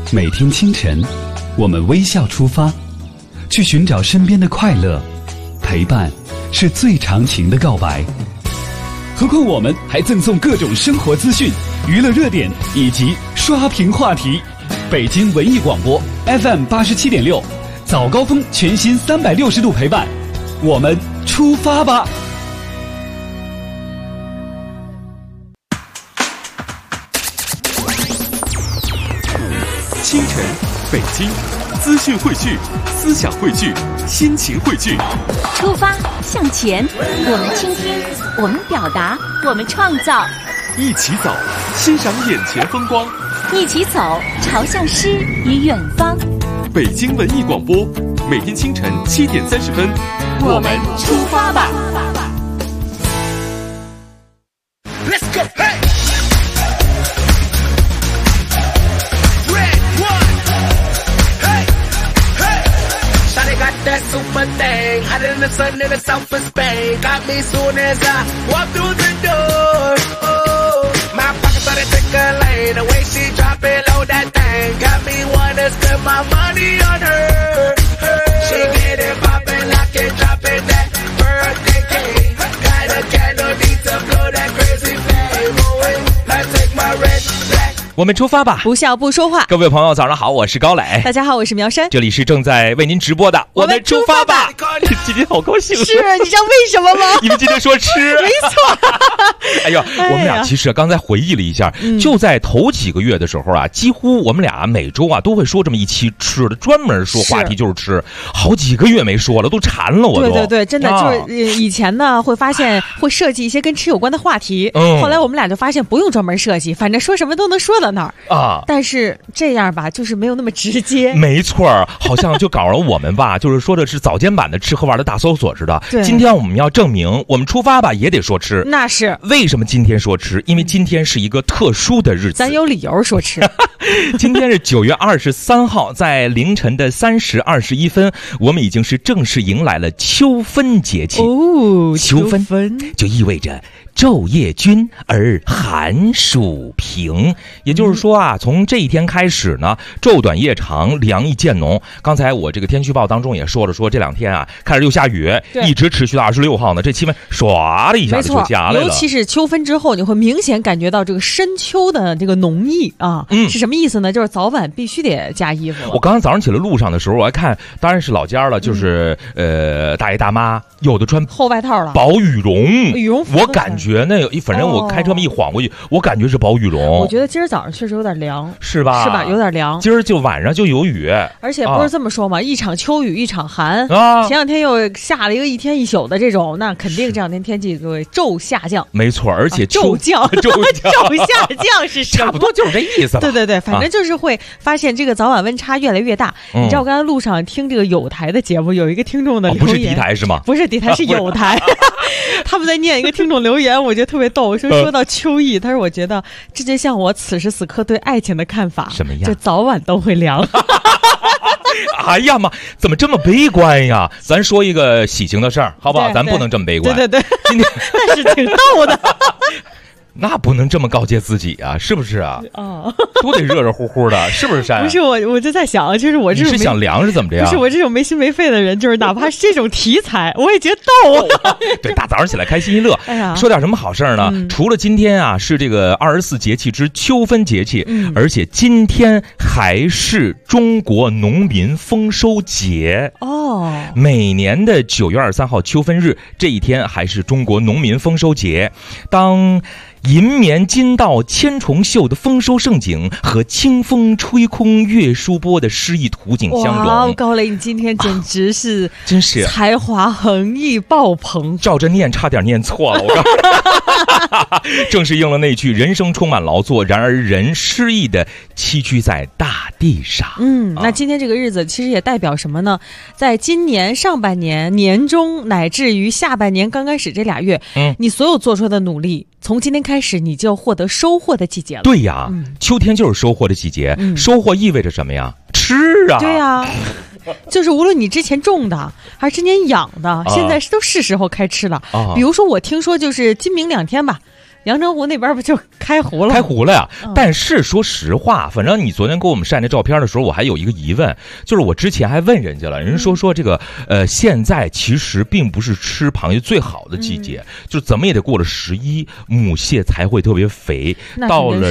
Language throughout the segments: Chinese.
每天清晨，我们微笑出发，去寻找身边的快乐。陪伴是最长情的告白。何况我们还赠送各种生活资讯、娱乐热点以及刷屏话题。北京文艺广播 FM87.6，早高峰全新360度陪伴，我们出发吧！ 清晨，北京，资讯汇聚，思想汇聚，心情汇聚。 出发向前，我们倾听，我们表达，我们创造。 一起走，欣赏眼前风光。 一起走，朝向诗与远方。 北京文艺广播，每天清晨7点30分， 我们出发吧。 Let's go, hey! That super thing, hotter than the sun in the south of Spain. Got me soon as I walk through the door. Oh, my pocket started tickling. The way she drop it low, that thing got me wanna spend my money on her. She get it poppin', lock it, drop it, that birthday cake. Got a candle, need to blow that crazy flame. Oh, I take my red black. 我们出发吧， 不笑不说话。 各位朋友早上好，我是高磊。 大家好，我是苗山。 这里是正在为您直播的我们出发吧。今天好高兴， 是你知道为什么吗？ 因为今天说吃。 没错。 哎呦，我们俩其实刚才回忆了一下，就在头几个月的时候啊，几乎我们俩每周啊都会说这么一期吃的，专门说话题就是吃。好几个月没说了，都馋了我都。 对对对，真的就是以前呢会发现会设计一些跟吃有关的话题，后来我们俩就发现不用专门设计，反正说什么都能说到那儿啊。但是这样吧，就是没有那么直接。 没错，好像就搞了我们吧，就是说的是早间版的吃喝玩的大搜索似的。今天我们要证明，我们出发吧也得说吃。 那是为什么今天说吃？因为今天是一个特殊的日子， 咱有理由说吃。 今天是9月23号，在凌晨的3时21分，我们已经是正式迎来了秋分节气。 哦， 秋分就意味着昼夜均而寒暑平，也就是说啊，从这一天开始呢，昼短夜长，凉意渐浓。刚才我这个天气预报当中也说了，说这两天啊，开始又下雨，一直持续到26号呢，这气温唰的一下子就下来了。 尤其是秋分之后，你会明显感觉到这个深秋的这个浓意啊。是什么意思呢？就是早晚必须得加衣服。 我刚刚早上起来路上的时候，我还看，当然是老家了，就是大爷大妈有的穿厚外套了， 薄羽绒， 羽绒服。 我感觉那反正我开车这么一晃过去，我感觉是薄羽绒。 我觉得今儿早上确实有点凉， 是吧？ 是吧？有点凉。 今儿就晚上就有雨， 而且不是这么说嘛，一场秋雨一场寒啊。前两天又下了一个一天一宿的这种，那肯定这两天天气就会骤下降。 没错，而且骤降，骤下降是什么？ 差不多就是这意思吧。 对对对，反正就是会发现这个早晚温差越来越大。你知道我刚才路上听这个有台的节目，有一个听众的留言， 不是敌台是吗？ 不是敌台，是有台。他们在念一个听众留言，我觉得特别逗。说到秋意，他说我觉得这就像我此时此刻对爱情的看法， 什么样？ 就早晚都会凉。 哎呀妈，怎么这么悲观呀？咱说一个喜庆的事儿，好不好？咱不能这么悲观。 对对对， 今天但是挺逗的。 那不能这么告诫自己啊，是不是啊？都得热热乎乎的，是不是山？ 不是我就在想，就是我这种你是想凉是怎么着呀？ 不是我这种没心没肺的人，就是哪怕是这种题材，我也觉得逗。 对，大早上起来开心一乐。哎呀，说点什么好事呢？除了今天啊是这个24节气之秋分节气，而且今天还是中国农民丰收节哦。每年的9月23号秋分日这一天还是中国农民丰收节。当银绵金道千重秀的丰收盛景和清风吹空月疏波的诗意图景相融。 哇，高磊，你今天简直是真是才华横溢爆棚， 照着念差点念错了。我告诉你，正是应了那句人生充满劳作，然而人失意的栖居在大地上。 那今天这个日子其实也代表什么呢？在今年上半年年中乃至于下半年刚开始这俩月，你所有做出的努力，从今天开始你就获得收获的季节了。 对呀，秋天就是收获的季节。收获意味着什么呀？吃啊！ 对呀，就是无论你之前种的还是之前养的，现在都是时候开吃了。比如说我听说就是今明2天吧， 阳澄湖那边不就开湖了？ 开湖了呀！但是说实话，反正你昨天给我们晒那照片的时候，我还有一个疑问，就是我之前还问人家了，人家说这个现在其实并不是吃螃蟹最好的季节，就怎么也得过了11，母蟹才会特别肥，到了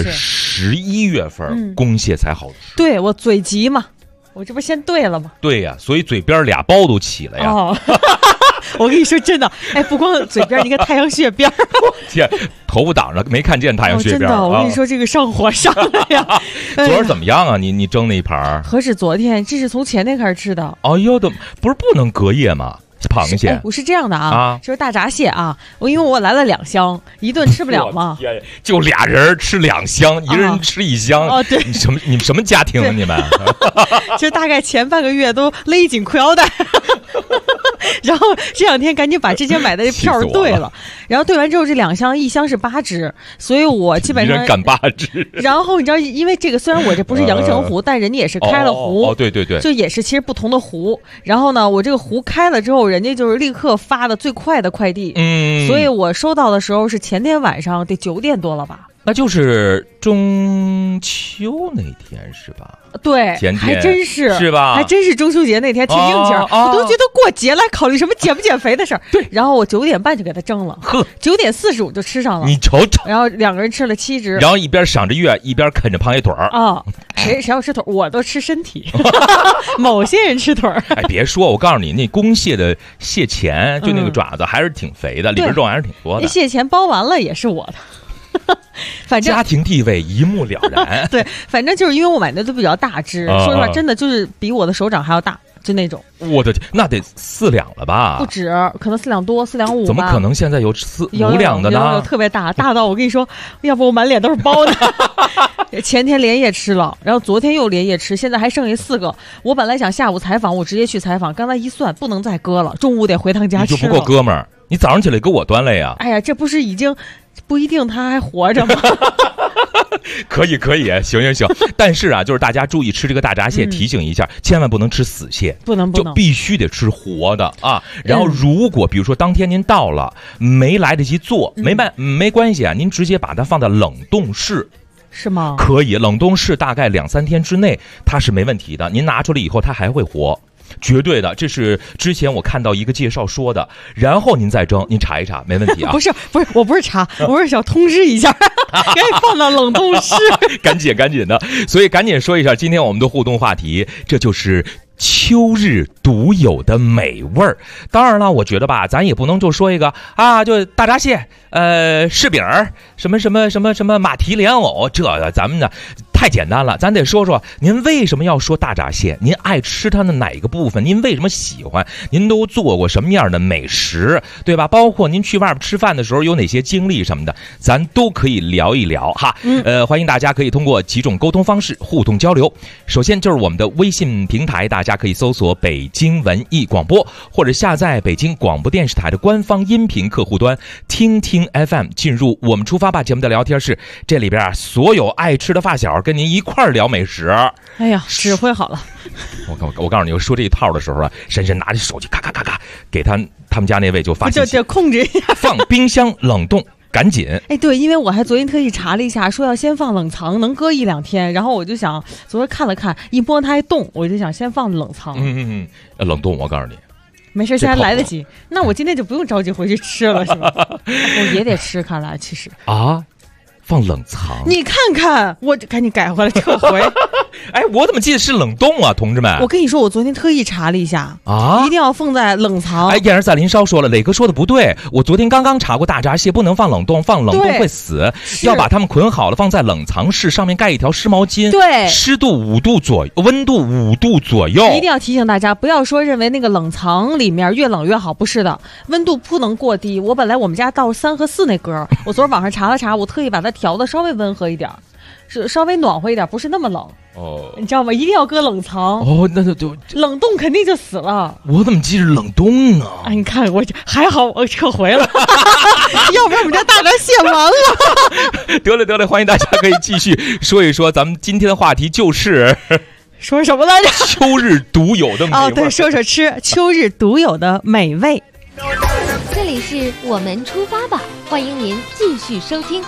11月份，公蟹才好吃。 对，我嘴急嘛，我这不先对了吗？ 对呀，所以嘴边俩包都起了呀。 哦我跟你说真的，哎，不光嘴边，你看太阳穴边天，头发挡着没看见太阳穴边。 真的，我跟你说这个上火上了呀。 昨儿怎么样啊？你蒸那一盘？ 何止昨天，这是从前天开始吃的。 哎呦的，不是不能隔夜吗？螃蟹我是这样的啊，就是大闸蟹啊，因为我来了2箱，一顿吃不了嘛。 就俩人吃2箱，一人吃1箱。 哦，对， 你们什么家庭啊你们？ 就大概前半个月都勒紧裤腰带。然后这2天赶紧把之前买的票兑了，然后兑完之后这2箱，1箱是8只，所以我基本上一人干8只。 然后你知道，因为这个虽然我这不是阳澄湖，但人家也是开了湖， 对， 就也是其实不同的湖。然后呢，我这个湖开了之后，人家就是立刻发的最快的快递，所以我收到的时候是前天晚上得9点多了吧。 那就是中秋那天是吧？ 对，还真是吧？ 还真是中秋节那天挺应景我都觉得过节来考虑什么减不减肥的事儿。 对， 然后我9点半就给他蒸了，9点45就吃上了。 你瞅瞅， 然后2个人吃了7只， 然后一边赏着月，一边啃着螃蟹腿儿啊。谁要吃腿，我都吃身体。某些人吃腿儿。 哎，别说，我告诉你，那公蟹的蟹钳，就那个爪子还是挺肥的，里边肉还是挺多的。 那蟹钳包完了也是我的。反正家庭地位一目了然。 对，反正就是因为我买的都比较大只，说实话，真的就是比我的手掌还要大，就那种。 我的天，那得4两了吧？ 不止，可能4两多，4两5吧。 怎么可能现在有5两的呢？ 有特别大到我跟你说，要不我满脸都是包的。前天连夜吃了，然后昨天又连夜吃，现在还剩下4个。我本来想下午采访，我直接去采访，刚才一算不能再搁了，中午得回趟家吃了。 你就不够哥们儿，你早上起来给我端来呀！ 哎呀，这不是已经不一定他还活着吗？ 可以，行。但是啊，就是大家注意吃这个大闸蟹，提醒一下，千万不能吃死蟹， 不能， 就必须得吃活的啊。然后如果比如说当天您到了没来得及做，没关系啊，您直接把它放在冷冻室。 是吗？ 可以，冷冻室大概2-3天之内它是没问题的，您拿出来以后它还会活。绝对的，这是之前我看到一个介绍说的，然后您再蒸，您查一查，没问题啊。 不是，我不是查，我是想通知一下，给你放到冷冻室。 赶紧的，所以赶紧说一下今天我们的互动话题，这就是秋日独有的美味儿。当然了，我觉得吧，咱也不能就说一个啊，就大闸蟹，柿饼儿，什么马蹄莲藕，这个咱们呢太简单了，咱得说说您为什么要说大闸蟹，您爱吃它的哪一个部分，您为什么喜欢，您都做过什么样的美食，对吧？包括您去外边吃饭的时候有哪些经历什么的，咱都可以聊一聊哈。欢迎大家可以通过几种沟通方式互动交流。首先就是我们的微信平台，大家可以搜索北京文艺广播，或者下载北京广播电视台的官方音频客户端听听 FM， 进入我们出发吧节目的聊天室，这里边啊所有爱吃的发小跟您一块儿聊美食。 哎呀，指挥好了。 我告诉你，我说这一套的时候啊，珊珊拿着手机咔咔咔咔给他们家那位就发信息， 就控制一下， 放冰箱冷冻。赶紧！ 哎，对，因为我还昨天特意查了一下，说要先放冷藏，能搁1-2天。然后我就想，昨天看了看，一摸它还冻，我就想先放冷藏。 冷冻，我告诉你， 没事，现在来得及。那我今天就不用着急回去吃了，是吧？我也得吃，看来其实啊，放冷藏。 你看看，我赶紧改回来撤回。 哎，我怎么记得是冷冻啊，同志们？ 我跟你说，我昨天特意查了一下啊， 一定要放在冷藏。 哎，燕儿在林梢说了，磊哥说的不对，我昨天刚查过，大闸蟹不能放冷冻，放冷冻会死，要把它们捆好了放在冷藏室，上面盖一条湿毛巾， 对， 湿度5度左右，温度5度左右。 一定要提醒大家，不要说认为那个冷藏里面越冷越好，不是的，温度不能过低。我本来我们家到3和4那格，我昨儿网上查了查，我特意把它调的稍微温和一点，是稍微暖和一点，不是那么冷。哦，你知道吗？一定要搁冷藏。 哦，那就冷冻肯定就死了。 我怎么记着冷冻呢？ 哎，你看我还好，我撤回了，要不然我们家大闸蟹完了。 得了，欢迎大家可以继续说一说，咱们今天的话题就是说什么来着？ 秋日独有的美味。 哦，对，说吃秋日独有的美味。 这里是我们出发吧。 欢迎您继续收听。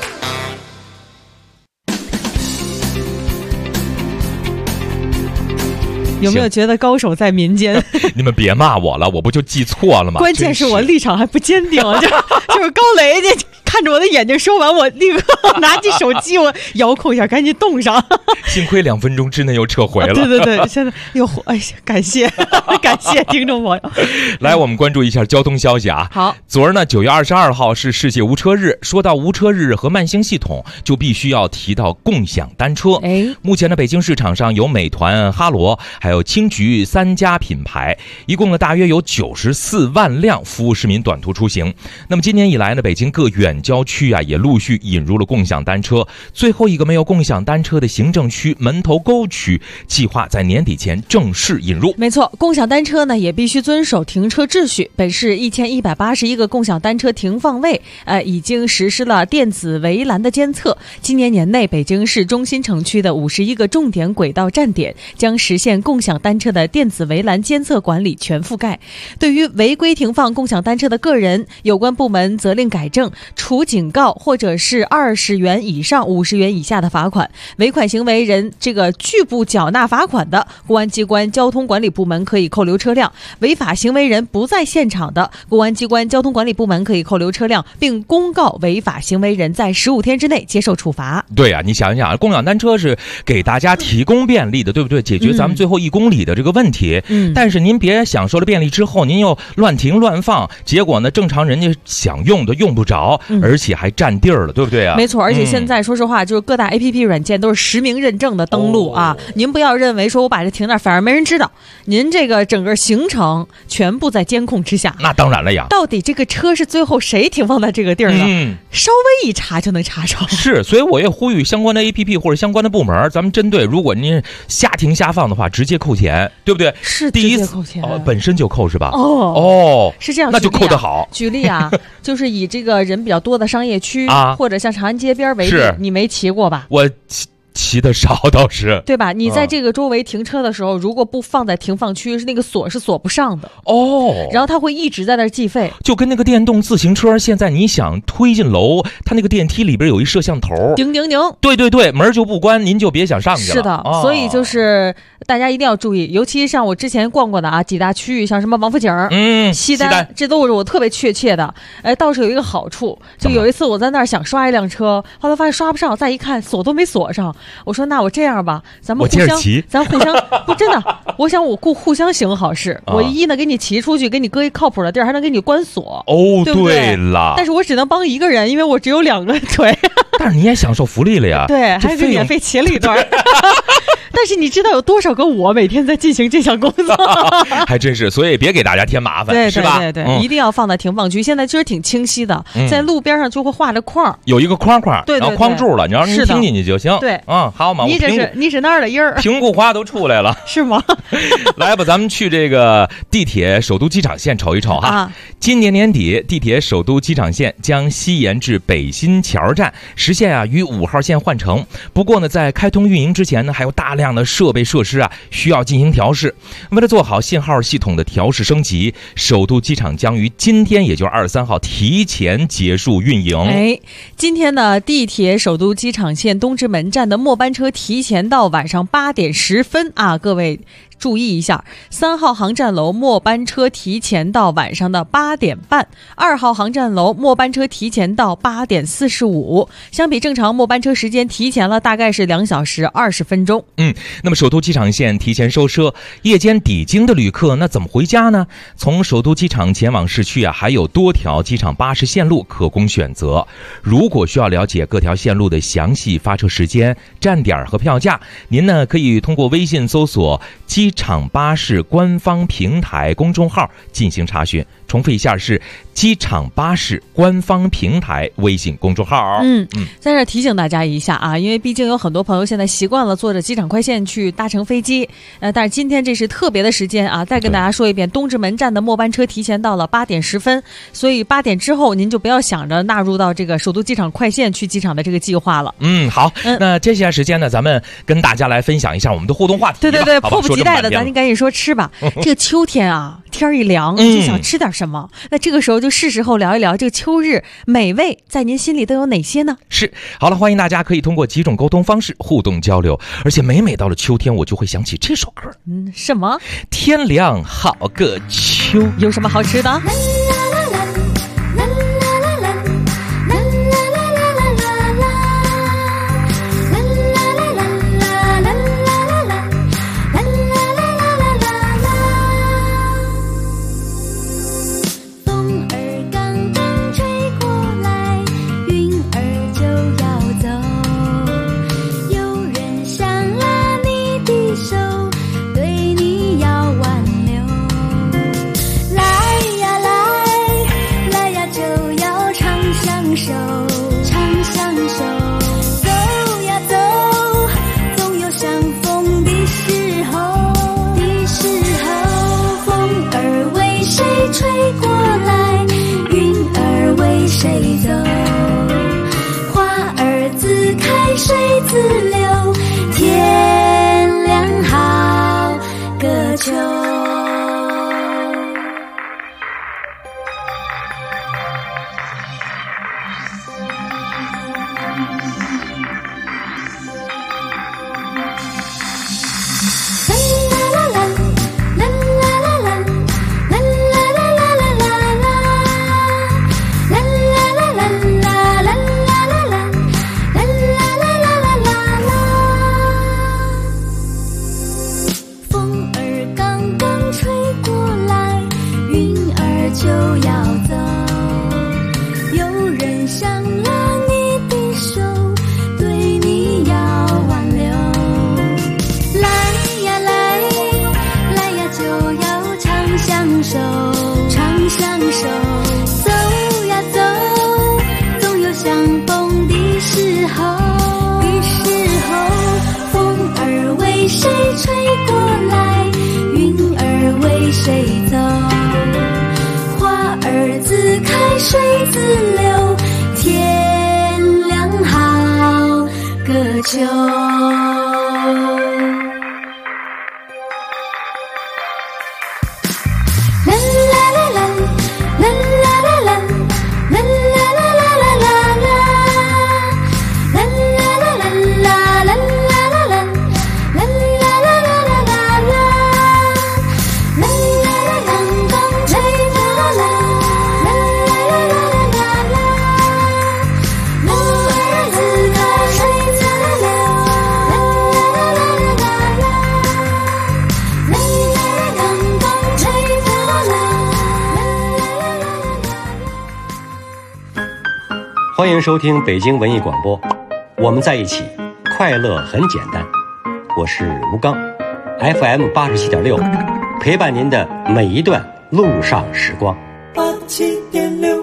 有没有觉得高手在民间？ 你们别骂我了，我不就记错了吗？ 关键是我立场还不坚定，就是高磊看着我的眼睛说完，我立刻拿起手机，我遥控一下，赶紧动上。 幸亏2分钟之内又撤回了。 对对对，现在又感谢感谢听众朋友。 来，我们关注一下交通消息啊。 好， 昨儿呢9月22号是世界无车日。说到无车日和慢行系统，就必须要提到共享单车。目前的北京市场上有美团、哈罗还有青桔3家品牌，一共呢大约有94万辆服务市民短途出行。那么今年以来呢，北京各远郊区啊也陆续引入了共享单车。最后一个没有共享单车的行政区门头沟区，计划在年底前正式引入。 没错，共享单车呢也必须遵守停车秩序。本市1181个共享单车停放位，已经实施了电子围栏的监测。今年年内，北京市中心城区的51个重点轨道站点将实现共享单车的电子围栏监测管理全覆盖。对于违规停放共享单车的个人，有关部门责令改正，处警告或者是20元以上50元以下的罚款。违款行为人拒不缴纳罚款的，公安机关交通管理部门可以扣留车辆；违法行为人不在现场的，公安机关交通管理部门可以扣留车辆，并公告违法行为人在15天之内接受处罚。 对啊，你想一想，共享单车是给大家提供便利的，对不对？解决咱们最后1公里的这个问题。但是您别享受了便利之后，您又乱停乱放，结果呢，正常人家想用的用不着，而且还占地儿了，对不对啊？ 没错，而且现在说实话，就是各大 APP 软件都是实名认证的登录啊。您不要认为说我把这停那儿，反而没人知道，您这个整个行程全部在监控之下。 那当然了呀， 到底这个车是最后谁停放在这个地儿呢？稍微一查就能查着。 是，所以我也呼吁相关的 APP 或者相关的部门，咱们针对如果您瞎停瞎放的话，直接扣钱，对不对？ 是第一直接扣钱， 本身就扣是吧？ 是这样， 那就扣得好。 举例啊，就是以这个人比较多的商业区或者像长安街边为例，你没骑过吧？ 我骑的少倒是， 对吧？你在这个周围停车的时候，如果不放在停放区，那个锁是锁不上的然后它会一直在那儿计费， 就跟那个电动自行车，现在你想推进楼，它那个电梯里边有一摄像头， 叮叮叮， 对对对，门就不关，您就别想上去了。 是的，所以就是大家一定要注意，尤其像我之前逛过的啊几大区域，像什么王府井、西单，这都是我特别确切的。倒是有一个好处，就有一次我在那儿想刷一辆车，后来发现刷不上，再一看锁都没锁上。我说那我这样吧，咱们互相不真的，我想我互相行好事。我呢给你骑出去，给你搁一靠谱的地儿，还能给你关锁。对不对？ 对了， 但是我只能帮一个人，因为我只有2个腿。 但是你也享受福利了呀。 对，还给免费骑了一段。但是你知道有多少个我每天在进行这项工作？ 还真是，所以别给大家添麻烦，是吧？ 对，一定要放在停放区。现在其实挺清晰的，在路边上就会画着框， 有一个框， 对， 然后框住了，你要是听进去就行。 对， 好嘛， 你是那儿的音儿， 平固话都出来了， 是吗？ 来吧，咱们去这个地铁首都机场线瞅一瞅哈。今年年底，地铁首都机场线将西延至北新桥站，实现与5号线换乘。不过呢，在开通运营之前呢，还有大量的设备设施需要进行调试。为了做好信号系统的调试升级，首都机场将于今天，也就是23号提前结束运营。 今天呢，地铁首都机场线东直门站的末班车提前到晚上8点10分各位注意一下，3号航站楼末班车提前到晚上的8点半，2号航站楼末班车提前到8点45，相比正常末班车时间提前了大概是2小时20分钟。 那么首都机场线提前收车，夜间抵京的旅客那怎么回家呢？从首都机场前往市区还有多条机场巴士线路可供选择。如果需要了解各条线路的详细发车时间、站点和票价，您呢可以通过微信搜索机场巴士官方平台公众号进行查询。重复一下，是机场巴士官方平台微信公众号。 在这提醒大家一下因为毕竟有很多朋友现在习惯了坐着机场快线去搭乘飞机，但是今天这是特别的时间再跟大家说一遍，东直门站的末班车提前到了8点10分，所以8点之后您就不要想着纳入到这个首都机场快线去机场的这个计划了。 好，那接下来时间呢，咱们跟大家来分享一下我们的互动话题。 对，迫不及待的，咱就赶紧说吃吧。这个秋天天一凉，就想吃点什么。那这个时候就是时候聊一聊这个秋日美味在您心里都有哪些呢？ 是，好了，欢迎大家可以通过几种沟通方式互动交流，而且每到了秋天，我就会想起这首歌。 什么？ 天凉好个秋， 有什么好吃的？ 欢迎收听北京文艺广播，我们在一起，快乐很简单。我是吴刚 ，FM 87.6，陪伴您的每一段路上时光。87.6。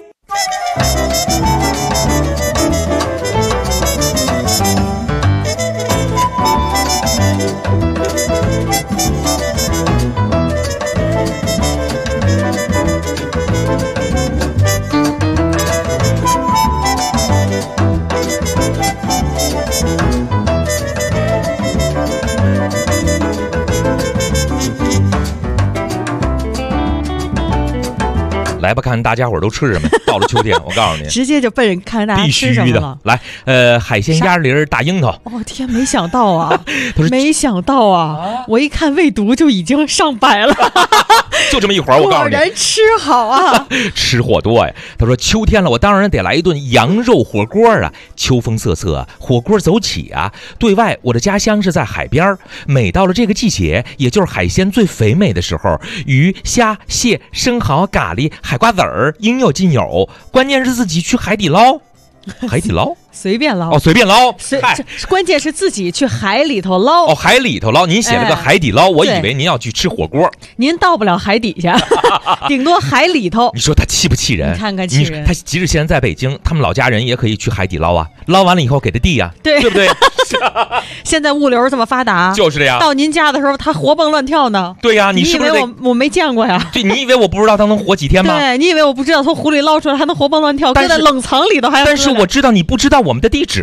来吧，看大家伙都吃什么。到了秋天，我告诉你， 直接就奔着看大家吃什么了。 来，海鲜鸭梨、大樱桃。 哦天，没想到啊，没想到啊！我一看胃毒就已经上百了， 就这么一会儿，我告诉你， 果然吃好啊， 吃货多呀。他说秋天了，我当然得来一顿羊肉火锅啊！秋风瑟瑟，火锅走起啊！对外，我的家乡是在海边，每到了这个季节，也就是海鲜最肥美的时候，鱼、虾、蟹、生蚝、咖喱、海瓜子儿应有尽有。关键是自己去海底捞。海底捞随便捞哦，随便捞。 关键是自己去海里头捞哦，海里头捞。您写了个海底捞，我以为您要去吃火锅。 您到不了海底下，顶多海里头。 你说他气不气人？ 你看看气人。 他即使现在在北京，他们老家人也可以去海底捞啊，捞完了以后给他递啊，对不对？ 现在物流这么发达， 就是这样。 到您家的时候，他活蹦乱跳呢。 对呀，你是不是？ 你以为我没见过呀？ 对，你以为我不知道他能活几天吗？ 对，你以为我不知道从湖里捞出来还能活蹦乱跳，搁在冷藏里头还要？ 但是我知道你不知道我们的地址。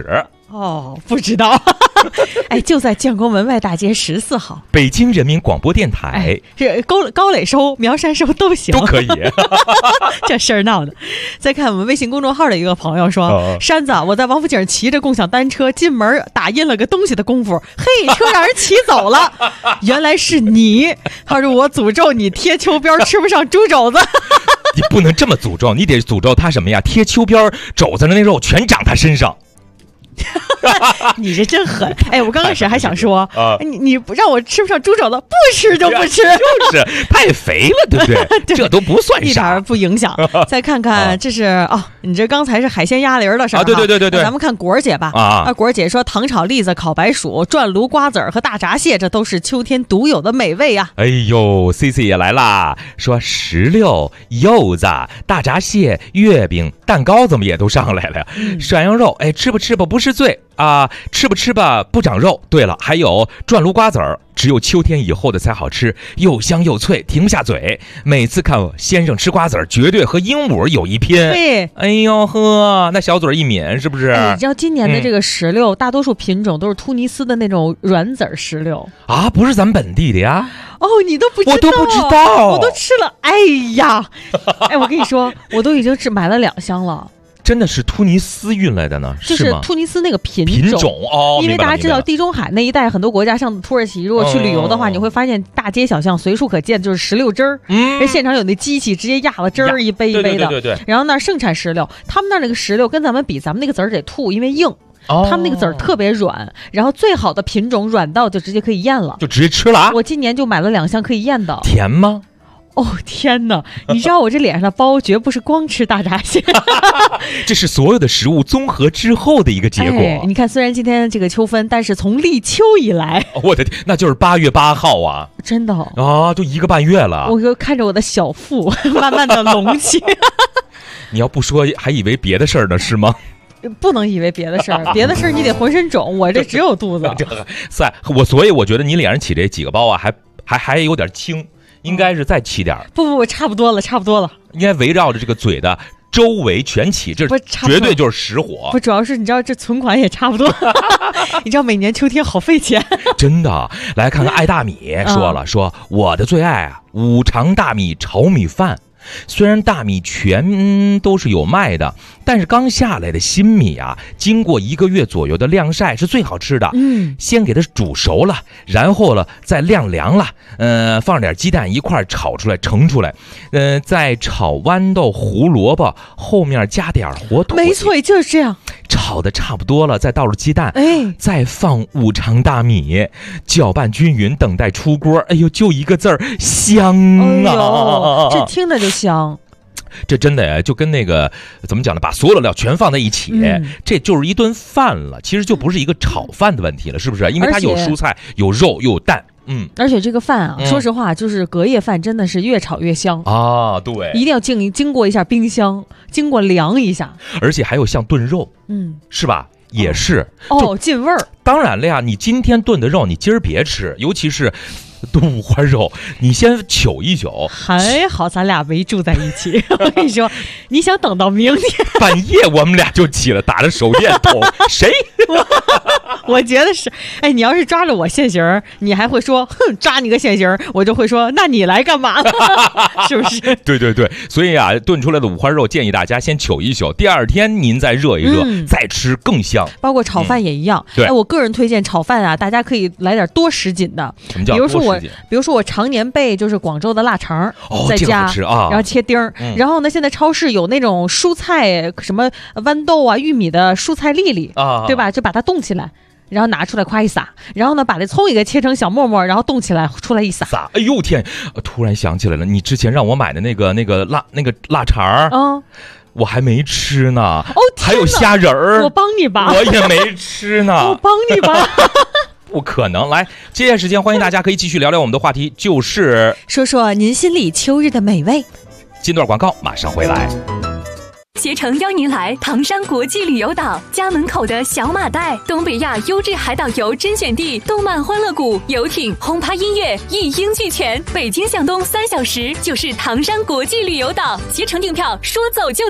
哦，不知道。哎，就在建国门外大街14号， 北京人民广播电台， 是高磊收、苗山收都行， 都可以。 这事儿闹的。再看我们微信公众号的一个朋友说，山子，我在王府井骑着共享单车进门打印了个东西的功夫，嘿，车让人骑走了，原来是你。他说我诅咒你贴秋膘吃不上猪肘子。 你不能这么诅咒，你得诅咒他什么呀？贴秋膘肘子的那肉全长他身上。 你这真狠！哎，我刚开始还想说，你不让我吃不上猪肘子，不吃就不吃， 就是太肥了，对不对？对，这都不算啥， 一点不影响。再看看，这是你这刚才是海鲜鸭梨的事儿， 对，咱们看果儿姐吧。果儿姐说，糖炒栗子、烤白薯、转炉瓜子儿和大闸蟹，这都是秋天独有的美味啊！ 哎呦 ，CC 也来啦，说石榴、柚子、大闸蟹、月饼、蛋糕怎么也都上来了。涮羊肉，哎，吃吧吃吧，不是罪啊，吃吧吃吧不长肉。对了，还有转炉瓜子儿，只有秋天以后的才好吃，又香又脆，停不下嘴。每次看先生吃瓜子儿，绝对和鹦鹉有一拼。 对， 哎呦呵，那小嘴一抿，是不是？ 你知道今年的这个石榴，大多数品种都是突尼斯的那种软籽石榴啊，不是咱们本地的呀。 哦，你都不知道， 我都不知道， 我都吃了。哎呀，哎，我跟你说，我都已经买了2箱了。 真的是突尼斯运来的呢？ 就是突尼斯那个品种哦， 因为大家知道地中海那一带很多国家，像土耳其，如果去旅游的话，你会发现大街小巷随处可见就是石榴汁儿，现场有那机器直接压了汁儿一杯一杯的， 对。 然后那盛产石榴，他们那个石榴跟咱们比，咱们那个籽儿得吐，因为硬。他们那个籽儿特别软，然后最好的品种软到就直接可以咽了， 就直接吃了啊！ 我今年就买了2箱可以咽的。 甜吗？ 哦天哪！你知道我这脸上的包绝不是光吃大闸蟹， 这是所有的食物综合之后的一个结果。 你看，虽然今天这个秋分，但是从立秋以来， 我的天，那就是8月8号啊！ 真的啊，都1个半月了。 我就看着我的小腹慢慢的隆起。 你要不说，还以为别的事儿呢，是吗？ 不能以为别的事儿，别的事儿你得浑身肿，我这只有肚子。 所以我觉得你脸上起这几个包啊，还有点轻。应该是再起点不，差不多了。 应该围绕着这个嘴的周围全起，这绝对就是实火。 不，主要是你知道这存款也差不多。你知道每年秋天好费钱。 真的，来看看爱大米说了，说我的最爱啊，五常大米炒米饭。虽然大米全都是有卖的，但是刚下来的新米啊，经过1个月左右的晾晒是最好吃的。先给它煮熟了，然后了再晾凉了，放点鸡蛋一块炒出来盛出来，再炒豌豆、胡萝卜，后面加点火腿。 没错，就是这样。 炒的差不多了，再倒入鸡蛋，再放五常大米，搅拌均匀，等待出锅。哎呦，就一个字儿，香啊！ 这听着就香。 这真的就跟那个怎么讲呢？把所有的料全放在一起，这就是一顿饭了。其实就不是一个炒饭的问题了，是不是？因为它有蔬菜、有肉、又有蛋。 而且这个饭啊，说实话，就是隔夜饭真的是越炒越香啊！对， 一定要经过一下冰箱，经过凉一下。 而且还有像炖肉，是吧？也是进味儿。 当然了呀，你今天炖的肉，你今儿别吃，尤其是炖五花肉，你先糗一宿。 还好咱俩没住在一起，我跟你说，你想等到明天半夜我们俩就起了，打着手电筒，谁？ 我觉得是，哎，你要是抓着我现行，你还会说，哼，抓你个现行，我就会说，那你来干嘛呢？是不是？ 对，所以啊，炖出来的五花肉建议大家先糗一宿，第2天您再热一热，再吃更香。 包括炒饭也一样。 对， 我个人推荐炒饭啊，大家可以来点多什锦的。 什么叫多什锦？ 比如说我常年备就是广州的腊肠，在家吃啊， 然后切丁儿，然后呢，现在超市有那种蔬菜什么豌豆啊、玉米的蔬菜粒粒啊，对吧？就把它冻起来。然后拿出来夸一撒，然后呢把那葱也给切成小沫沫，然后冻起来出来一撒。 哎呦天！突然想起来了，你之前让我买的那个腊肠，我还没吃呢。还有虾仁儿， 我帮你吧。 我也没吃呢。 我帮你吧。 不可能！来，接下来时间，欢迎大家可以继续聊聊我们的话题，就是说说您心里秋日的美味。 进段广告，马上回来。 携程邀您来唐山国际旅游岛，家门口的小马代，东北亚优质海岛游甄选地，动漫欢乐谷，游艇，轰趴音乐，一应俱全。北京向东3小时就是唐山国际旅游岛，携程订票说走就走。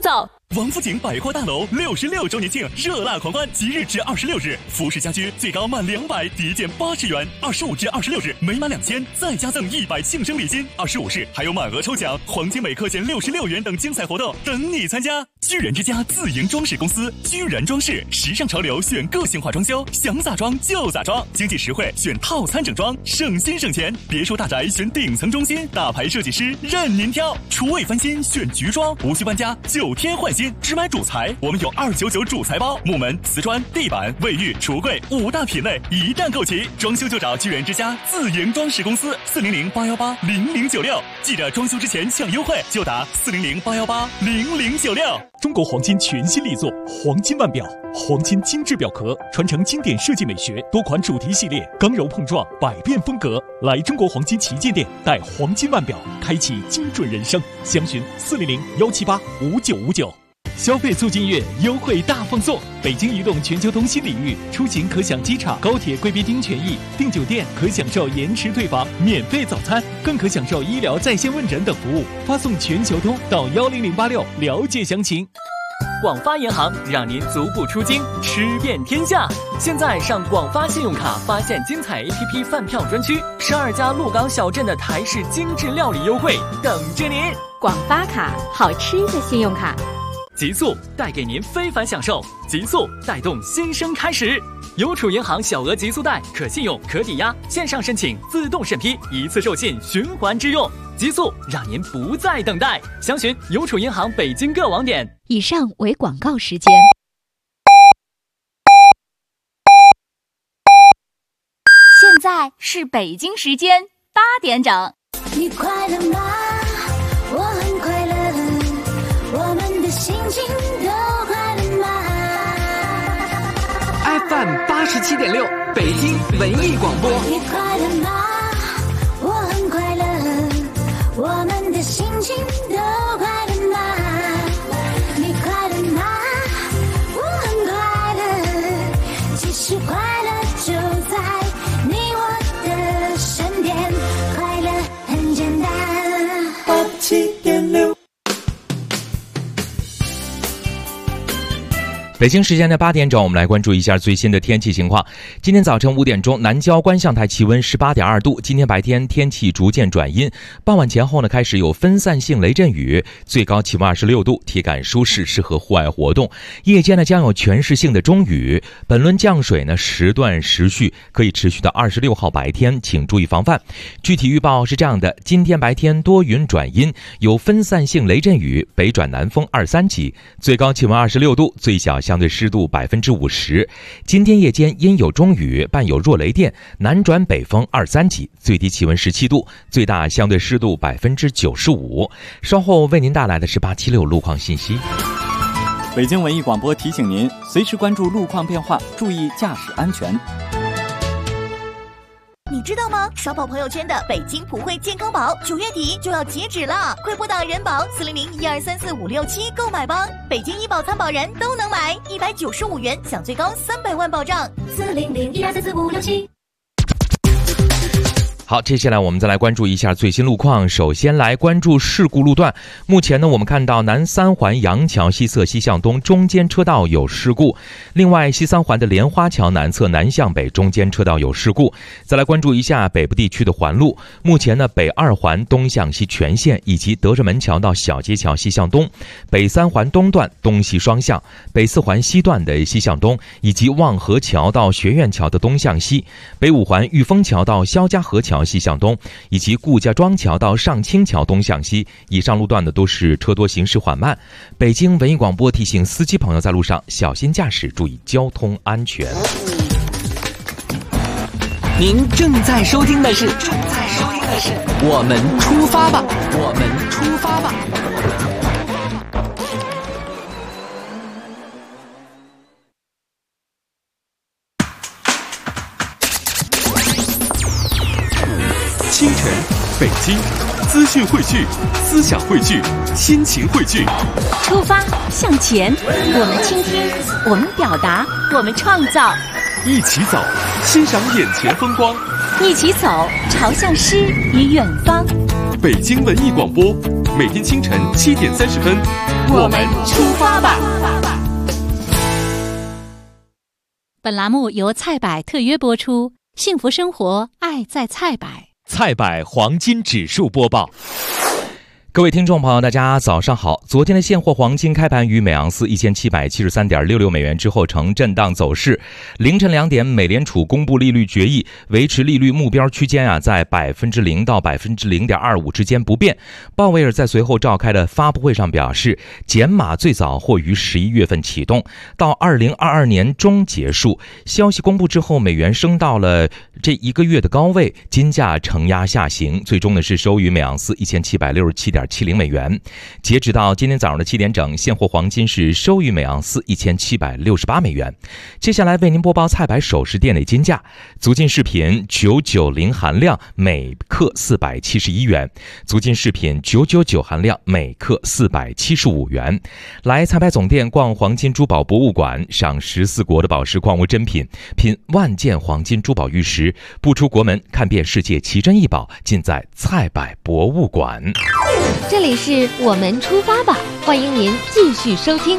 王府井百货大楼66周年庆热辣狂欢，即日至26日，服饰家居最高满200抵减80元，25至26日每满2000再加赠100庆生礼金，25日还有满额抽奖、黄金每克减66元等精彩活动等你参加。居然之家自营装饰公司，居然装饰，时尚潮流选个性化装修，想咋装就咋装，经济实惠选套餐整装，省心省钱。别墅大宅选顶层中心，大牌设计师任您挑。厨卫翻新选橘装，无需搬家9天换新，只买主材，我们有299主材包，木门、瓷砖、地板、卫浴、橱柜5大品类一站购齐，装修就找居然之家自营装饰公司，400-818-0096，记着装修之前抢优惠就打400-818-0096。 中国黄金全新力作黄金腕表，黄金精致表壳，传承经典设计美学，多款主题系列，刚柔碰撞，百变风格。来中国黄金旗舰店，带黄金腕表，开启精准人生。详询400-178-5959。消费促进月优惠大放送，北京移动全球通新礼遇，出行可享机场、高铁贵宾厅权益，订酒店可享受延迟退房、免费早餐，更可享受医疗在线问诊等服务。发送全球通到10086了解详情。 广发银行让您足不出京，吃遍天下。现在上广发信用卡发现精彩 APP 饭票专区，12家鹿港小镇的台式精致料理优惠等着您。 广发卡，好吃的信用卡。 极速带给您非凡享受，极速带动新生开始。邮储银行小额极速贷，可信用可抵押，线上申请自动审批，一次授信循环支用。极速让您不再等待，详询邮储银行北京各网点。 以上为广告时间。 现在是北京时间8点整。 你快乐吗？我很快乐，我们的心情都快乐吗 ？FM 87.6，北京文艺广播。 你快乐吗？我很快乐，我们的心情都快乐吗？你快乐吗？我很快乐，其实快乐就在你我的身边，快乐很简单。87.6。 北京时间的8点整，我们来关注一下最新的天气情况。今天早晨5点钟，南郊观象台气温18.2度。今天白天天气逐渐转阴，傍晚前后呢开始有分散性雷阵雨，最高气温26度，体感舒适，适合户外活动。夜间呢将有全市性的中雨，本轮降水呢时断时续，可以持续到26号白天，请注意防范。具体预报是这样的：今天白天多云转阴，有分散性雷阵雨，北转南风2-3级，最高气温26度，最小相对湿度50%。今天夜间阴有中雨，伴有弱雷电，南转北风2-3级，最低气温17度，最大相对湿度95%。稍后为您带来的是876路况信息。 北京文艺广播提醒您，随时关注路况变化，注意驾驶安全。 你知道吗？刷爆朋友圈的北京普惠健康宝9月底就要截止了，快拨打人保400-1234567购买吧。北京医保参保人都能买，195元享最高300万保障。400-1234567。 好，接下来我们再来关注一下最新路况。首先来关注事故路段。目前呢，我们看到南三环杨桥西侧西向东中间车道有事故，另外西三环的莲花桥南侧南向北中间车道有事故。再来关注一下北部地区的环路。目前呢，北二环东向西全线以及德胜门桥到小街桥西向东，北三环东段东西双向，北四环西段的西向东，以及望河桥到学院桥的东向西，北五环玉峰桥到肖家河桥西向东，以及顾家庄桥到上清桥东向西，以上路段的都是车多行驶缓慢。北京文艺广播提醒司机朋友在路上小心驾驶，注意交通安全。 您正在收听的是我们出发吧，我们出发吧。 清晨，北京，资讯汇聚，思想汇聚，心情汇聚。 出发，向前，我们倾听，我们表达，我们创造。 一起走，欣赏眼前风光。 一起走，朝向诗与远方。 北京文艺广播，每天清晨7点30分， 我们出发吧。本栏目由菜百特约播出，幸福生活，爱在菜百。 菜百黄金指数播报。 各位听众朋友，大家早上好。昨天的现货黄金开盘于每盎司1773.66美元之后呈震荡走势。凌晨2点，美联储公布利率决议，维持利率目标区间在0%到0.25%之间不变。鲍威尔在随后召开的发布会上表示，减码最早或于11月份启动，到2022年中结束。消息公布之后，美元升到了这一个月的高位，金价承压下行，最终是收于每盎司1767.70美元。截止到今天早上的7点整，现货黄金是收于每盎司1768美元。接下来为您播报菜百首饰店内金价：足金饰品990含量每克471元，足金饰品999含量每克475元。来菜百总店逛黄金珠宝博物馆，赏14国的宝石矿物珍品，品万件黄金珠宝玉石，不出国门看遍世界奇珍异宝，尽在菜百博物馆。 这里是我们出发吧，欢迎您继续收听。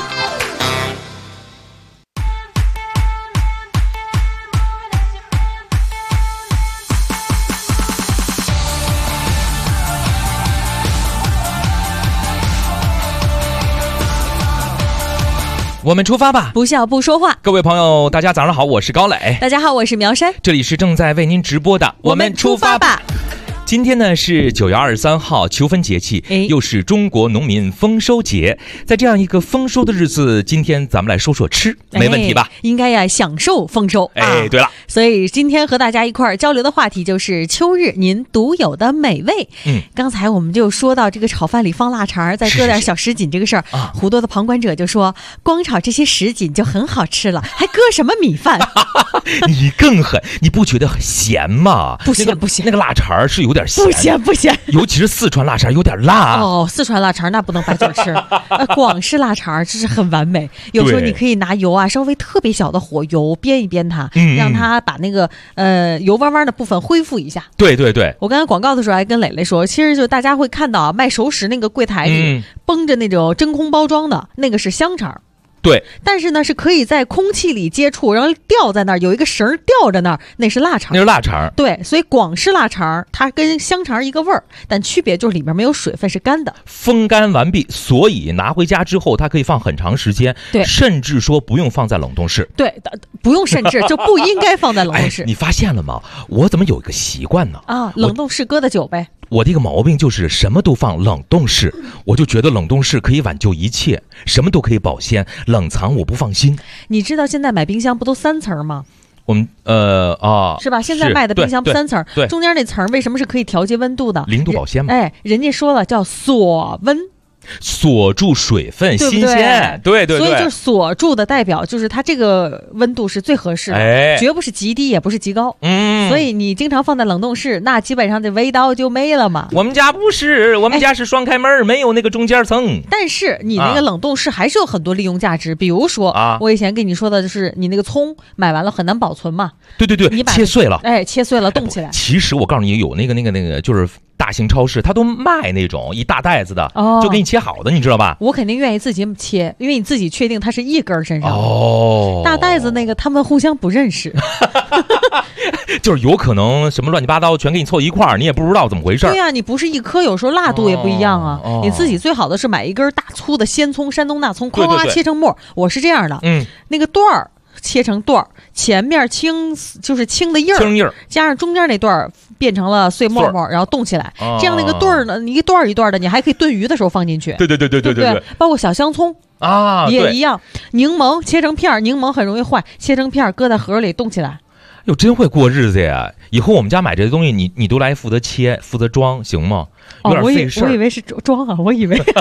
我们出发吧， 不笑不说话。 各位朋友，大家早上好，我是高磊。 大家好，我是苗山。 这里是正在为您直播的我们出发吧。 今天呢是9月23号，秋分节气，又是中国农民丰收节。在这样一个丰收的日子，今天咱们来说说吃，没问题吧？ 应该呀，享受丰收。 对了， 所以今天和大家一块儿交流的话题就是秋日您独有的美味。刚才我们就说到这个炒饭里放腊肠，再搁点小什锦这个事儿，胡多的旁观者就说，光炒这些什锦就很好吃了，还搁什么米饭？ 你更狠，你不觉得很咸吗？ 不咸不咸， 那个腊肠是有点咸， 不咸， 尤其是四川腊肠有点辣。 四川腊肠那不能白酒吃，广式腊肠这是很完美。有时候你可以拿油稍微特别小的火油煸一煸它，让它把那个油汪汪的部分恢复一下。对对对，我刚才广告的时候还跟磊磊说，其实就大家会看到卖熟食那个柜台里绷着那种真空包装的那个是香肠。对，但是呢是可以在空气里接触，然后吊在那儿，有一个绳吊着那儿，那是腊肠。那是腊肠。对，所以广式腊肠它跟香肠一个味儿，但区别就是里面没有水分，是干的。风干完毕，所以拿回家之后它可以放很长时间，对，甚至说不用放在冷冻室。对，不用甚至就不应该放在冷冻室。你发现了吗？我怎么有一个习惯呢？冷冻室搁的久呗。我这个毛病就是什么都放冷冻室，我就觉得冷冻室可以挽救一切，什么都可以保鲜，冷藏我不放心。你知道现在买冰箱不都3层吗？我们是吧？现在卖的冰箱不3层，对，中间那层为什么是可以调节温度的？0度保鲜嘛。人家说了叫锁温。锁住水分，新鲜，对对对，所以就锁住的代表就是它这个温度是最合适的，绝不是极低，也不是极高。所以你经常放在冷冻室，那基本上这味道就没了嘛。我们家不是，我们家是双开门，没有那个中间层。但是你那个冷冻室还是有很多利用价值，比如说我以前跟你说的就是你那个葱买完了很难保存嘛。对对对，你切碎了，切碎了冻起来。其实我告诉你，有那个就是大型超市，它都卖那种一大袋子的，就给你切好的，你知道吧？我肯定愿意自己切，因为你自己确定它是一根身上。大袋子那个他们互相不认识，就是有可能什么乱七八糟全给你凑一块儿，你也不知道怎么回事。对呀，你不是一颗，有时候辣度也不一样啊。你自己最好的是买一根大粗的鲜葱，山东大葱，夸夸切成末。我是这样的，那个段儿切成段儿，前面就是青的叶儿，加上中间那段儿变成了碎沫沫，然后冻起来。这样那个段儿呢，你一段一段的，你还可以炖鱼的时候放进去。对对对对对对，包括小香葱也一样。柠檬切成片，柠檬很容易坏，切成片搁在盒里冻起来。哟，真会过日子呀！以后我们家买这些东西，你都来负责切，负责装，行吗？有点费事。我以为是装啊，我以为。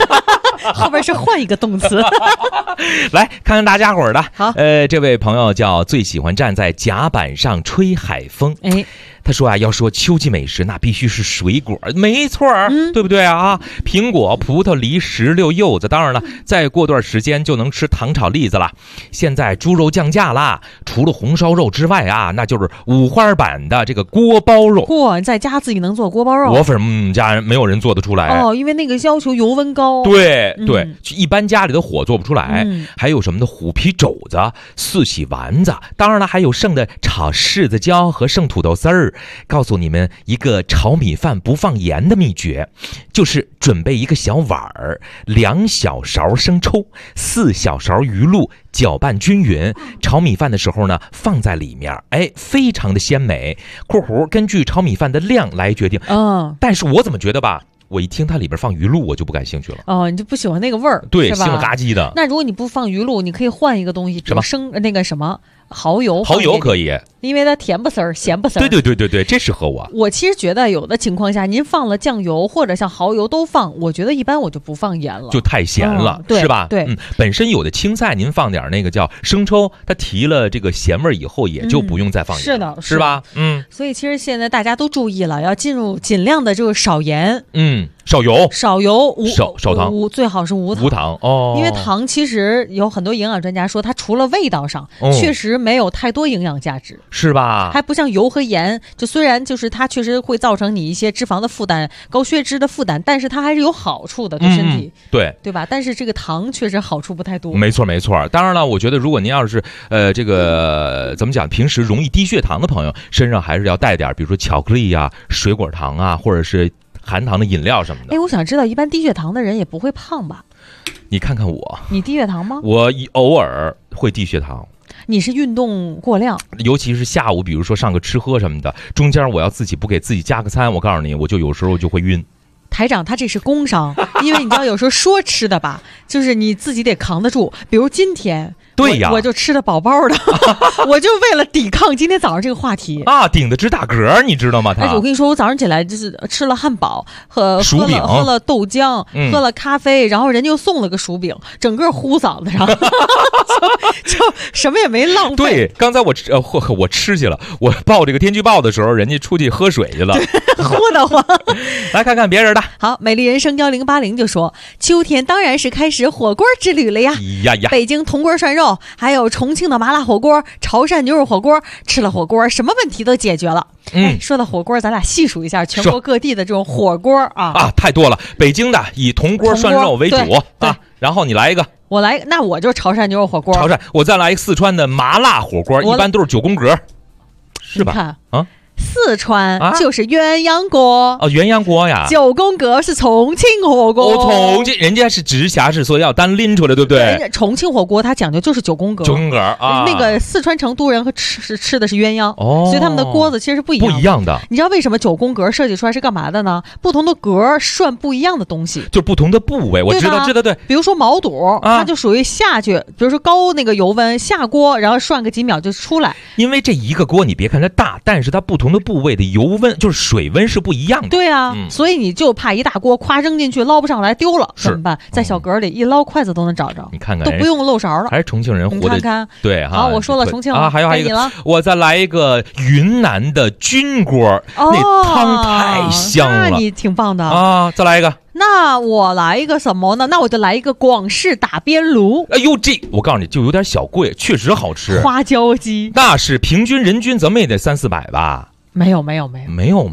后边是换一个动词。 来看看大家伙儿的。 好， 这位朋友叫最喜欢站在甲板上吹海风。 哎， 他说啊，要说秋季美食，那必须是水果，没错对不对啊？苹果、葡萄、梨、石榴、柚子，当然了，再过段时间就能吃糖炒栗子了。现在猪肉降价啦，除了红烧肉之外啊，那就是五花版的这个锅包肉。 嚯，在家自己能做锅包肉？ 我反正家人没有人做得出来哦，因为那个要求油温高。 对对，一般家里的火做不出来。还有什么的虎皮肘子、四喜丸子，当然了，还有剩的炒柿子椒和剩土豆丝儿。告诉你们一个炒米饭不放盐的秘诀，就是准备一个小碗儿，2小勺生抽，4小勺鱼露，搅拌均匀。炒米饭的时候呢，放在里面，非常的鲜美。括弧根据炒米饭的量来决定。但是我怎么觉得吧？我一听它里边放鱼露，我就不感兴趣了。 哦，你就不喜欢那个味儿， 对，腥了嘎叽的。 那如果你不放鱼露，你可以换一个东西，比如那个什么蚝油。 蚝油可以， 因为它甜不丝儿，咸不丝儿。 对，这适合我。 我其实觉得有的情况下，您放了酱油或者像蚝油都放，我觉得一般我就不放盐了， 就太咸了，是吧？ 对， 本身有的青菜您放点那个叫生抽，它提了这个咸味以后，也就不用再放盐， 是的， 是吧？ 所以其实现在大家都注意了，要尽量的就是少盐， 少油，少糖， 最好是无糖哦。 因为糖其实有很多营养专家说，它除了味道上，确实没有太多营养价值， 是吧？ 还不像油和盐，就虽然就是它确实会造成你一些脂肪的负担、高血脂的负担，但是它还是有好处的，对身体，对吧？但是这个糖确实好处不太多。 没错。当然了，我觉得如果您要是这个怎么讲，平时容易低血糖的朋友，身上还是要带点，比如说巧克力啊、水果糖啊，或者是含糖的饮料什么的。 我想知道，一般低血糖的人也不会胖吧？ 你看看我， 你低血糖吗？ 我偶尔会低血糖。 你是运动过量， 尤其是下午，比如说上个吃喝什么的，中间我要自己不给自己加个餐，我告诉你，我就有时候就会晕。 台长他这是工伤，因为你知道有时候说吃的吧，就是你自己得扛得住。比如今天， 对呀， 我就吃的饱饱的，我就为了抵抗今天早上这个话题啊，顶得直打嗝，你知道吗？ 我跟你说，我早上起来就是吃了汉堡和薯饼， 喝了豆浆，喝了咖啡，然后人家又送了个薯饼，整个糊嗓子上，就什么也没浪费。 对，刚才我吃去了，我报这个天气报的时候，人家出去喝水去了， 糊得慌。 来看看别人的。 好，美丽人生1080就说，秋天当然是开始火锅之旅了呀！北京铜锅涮肉，还有重庆的麻辣火锅、潮汕牛肉火锅，吃了火锅，什么问题都解决了。说到火锅，咱俩细数一下全国各地的这种火锅啊， 太多了。北京的以铜锅涮肉为主啊，然后你来一个。 我来，那我就潮汕牛肉火锅。 潮汕，我再来一个四川的麻辣火锅，一般都是9宫格，是吧？ 你看啊。四川就是鸳鸯锅鸳鸯锅呀 ，9宫格是重庆火锅重庆人家是直辖市，所以要单拎出来，对不对？ 重庆火锅它讲究就是9宫格，那个四川成都人吃的是鸳鸯所以他们的锅子其实是不一样的。你知道为什么9宫格设计出来是干嘛的呢？不同的格涮不一样的东西， 就是不同的部位。我知道，对。 比如说毛肚，它就属于下去，比如说高那个油温下锅，然后涮个几秒就出来。 因为这一个锅你别看它大，但是它不同的部位的油温就是水温是不一样的。 对啊，所以你就怕一大锅夸扔进去捞不上来丢了怎么办？在小格里一捞筷子都能找着， 你看看都不用漏勺了。 还是重庆人活的， 你看看对哈。 好，我说了重庆了， 还有一个，我再来一个云南的菌锅，那汤太香了， 那你挺棒的啊！再来一个。 那我来一个什么呢？那我就来一个广式打边炉。 哎呦，这我告诉你，就有点小贵，确实好吃。 花椒鸡那是平均人均怎么也得300-400吧？ 没有吗？ 没有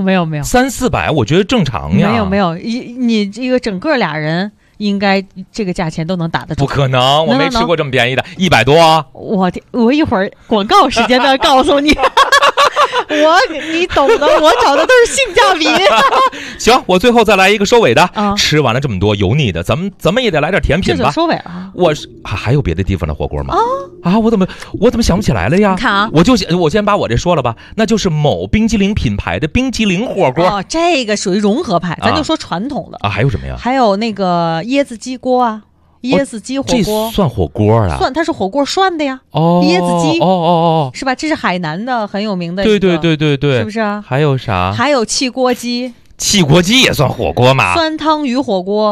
300-400，我觉得正常呀。 没有，你这个整个俩人应该这个价钱都能打得住。 不可能，我没吃过这么便宜的，100多。 我一会儿广告时间再告诉你。你懂的，我找的都是性价比。 行，我最后再来一个收尾的。吃完了这么多油腻的，咱们也得来点甜品吧。 这就收尾了。 还有别的地方的火锅吗？我怎么想不起来了呀？ 你看啊， 我先把我这说了吧，那就是某冰激凌品牌的冰激凌火锅。 这个属于融合派，咱就说传统的还有什么呀？ 还有那个椰子鸡锅啊。椰子鸡火锅， 这算火锅啊？ 算，它是火锅涮的呀。椰子鸡，是吧？这是海南的很有名的。 对， 是不是啊？ 还有啥？ 还有汽锅鸡。 汽锅鸡也算火锅吗？ 酸汤鱼火锅。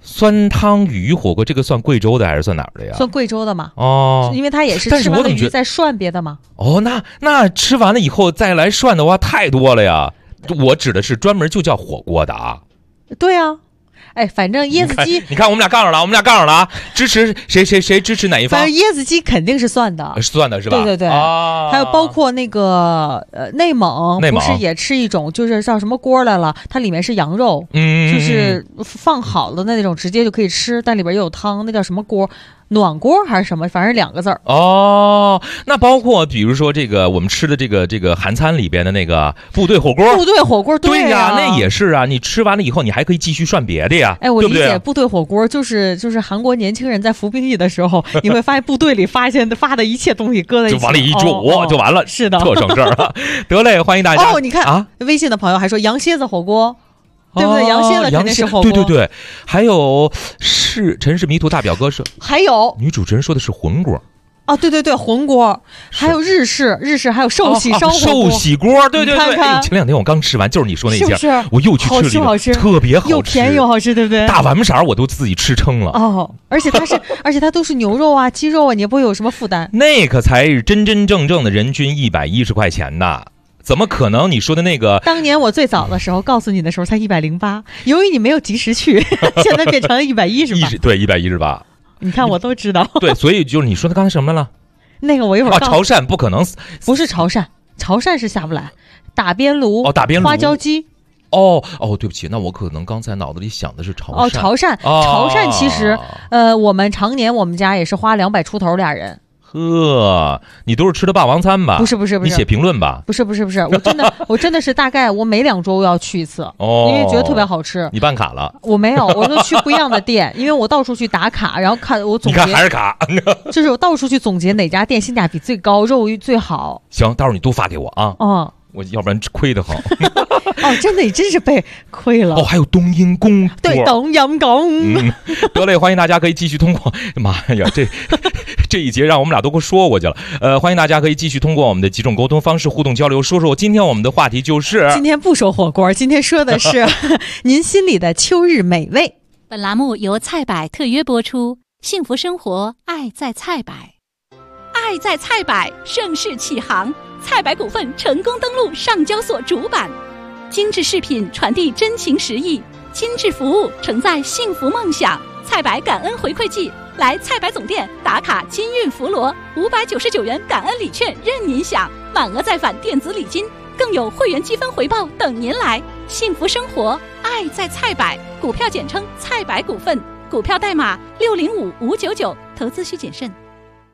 酸汤鱼火锅这个算贵州的还是算哪儿的呀？ 算贵州的嘛。 哦， 因为它也是吃完了鱼再涮别的嘛。 哦，那吃完了以后再来涮的话太多了呀。我指的是专门就叫火锅的啊。 对啊。哎，反正椰子鸡， 你看我们俩杠上了啊！支持谁支持哪一方？ 反正椰子鸡肯定是算的， 算的是吧？ 对、还有包括那个内蒙不是也吃一种就是叫什么锅来了，它里面是羊肉，就是放好了的那种，直接就可以吃，但里边也有汤，那叫什么锅？暖锅还是什么，反正2个字儿。 哦，那包括比如说这个我们吃的这个韩餐里边的那个部队火锅，对呀，那也是啊。你吃完了以后，你还可以继续涮别的呀。 哎，我理解部队火锅就是韩国年轻人在服兵役的时候，你会发现部队里发的一切东西搁在一起， 就往里一煮就完了。 是的， 特省事儿。得嘞，欢迎大家。 你看啊，微信的朋友还说羊蝎子火锅。对不对？羊蝎子肯定是火锅。 对，还有城市迷途大表哥说， 还有女主持人说的是浑锅。 哦，对，浑锅，还有日式，还有寿喜烧寿喜锅，对。 看前2天我刚吃完，就是你说那家， 是不是我又去吃了， 好吃， 特别好吃， 又便宜又好吃，对不对？ 大碗色我都自己吃撑了。 哦，而且它都是牛肉啊、鸡肉啊，你也不会有什么负担。 那可才是真正的人均110块钱呐。怎么可能？你说的那个， 当年我最早的时候告诉你的时候才108，由于你没有及时去，现在变成了118。 对，118。 你看我都知道。 对，所以就是你说的刚才什么了？ 那个我一会儿潮汕不可能， 不是潮汕是下不来。打边炉花椒鸡。 哦，对不起，那我可能刚才脑子里想的是潮汕。 潮汕其实我们常年我们家也是花200出头俩人。 呵，你都是吃的霸王餐吧？ 不是， 你写评论吧？ 不是，我真的是大概我每2周我要去一次，因为觉得特别好吃。 你办卡了？ 我没有，我都去不一样的店，因为我到处去打卡，然后看我总结。 你看还是卡， 就是我到处去总结哪家店性价比最高，肉最好。 行，到时候你都发给我啊。我要不然亏得很。 真的，你真是被亏了。 还有冬阴功。 对，冬阴功。 得嘞，欢迎大家可以继续通过。妈呀，这一节让我们俩都给说过去了。欢迎大家可以继续通过我们的几种沟通方式互动交流，说今天我们的话题就是。 今天不说火锅，今天说的是您心里的秋日美味。 本栏目由菜百特约播出，幸福生活，爱在菜百。爱在菜百，盛世启航。菜百股份成功登陆上交所主板，精致饰品传递真情实意，精致服务承载幸福梦想。菜百感恩回馈季，来菜百总店打卡金运福罗，599元感恩礼券任您享，满额再返电子礼金，更有会员积分回报等您来。幸福生活，爱在菜百，股票简称菜百股份，股票代码605599，投资需谨慎。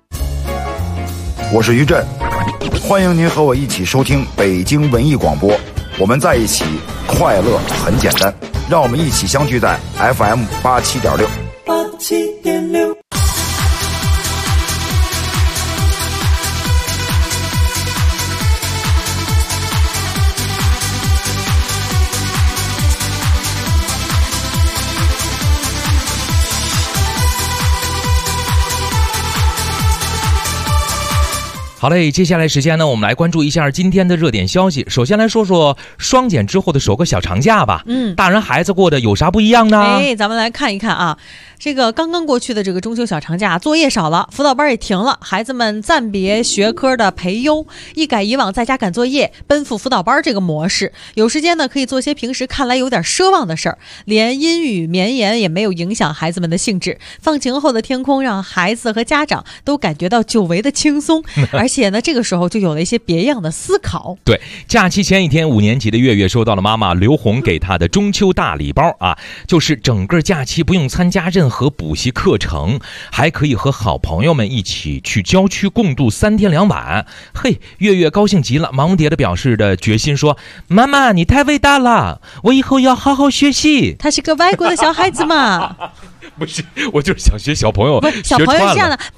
我是于震，欢迎您和我一起收听北京文艺广播，我们在一起，快乐很简单，让我们一起相聚在 FM 87.6。 好嘞，接下来时间呢，我们来关注一下今天的热点消息。首先来说说双减之后的首个小长假吧。大人孩子过得有啥不一样呢？ 咱们来看一看啊。这个刚刚过去的这个中秋小长假，作业少了，辅导班也停了，孩子们暂别学科的培优，一改以往在家赶作业奔赴辅导班这个模式，有时间呢可以做些平时看来有点奢望的事儿，连阴雨绵延也没有影响孩子们的兴致。放晴后的天空让孩子和家长都感觉到久违的轻松，而且呢这个时候就有了一些别样的思考。 对，假期前一天，5年级的月月收到了妈妈刘红给她的中秋大礼包啊，就是整个假期不用参加任何补习课程，还可以和好朋友们一起去郊区共度3天2晚。嘿，月月高兴极了，忙迭的表示的决心说：“妈妈，你太伟大了，我以后要好好学习。” 他是个外国的小孩子嘛。 不是，我就是想学小朋友， 小朋友这样的，妈妈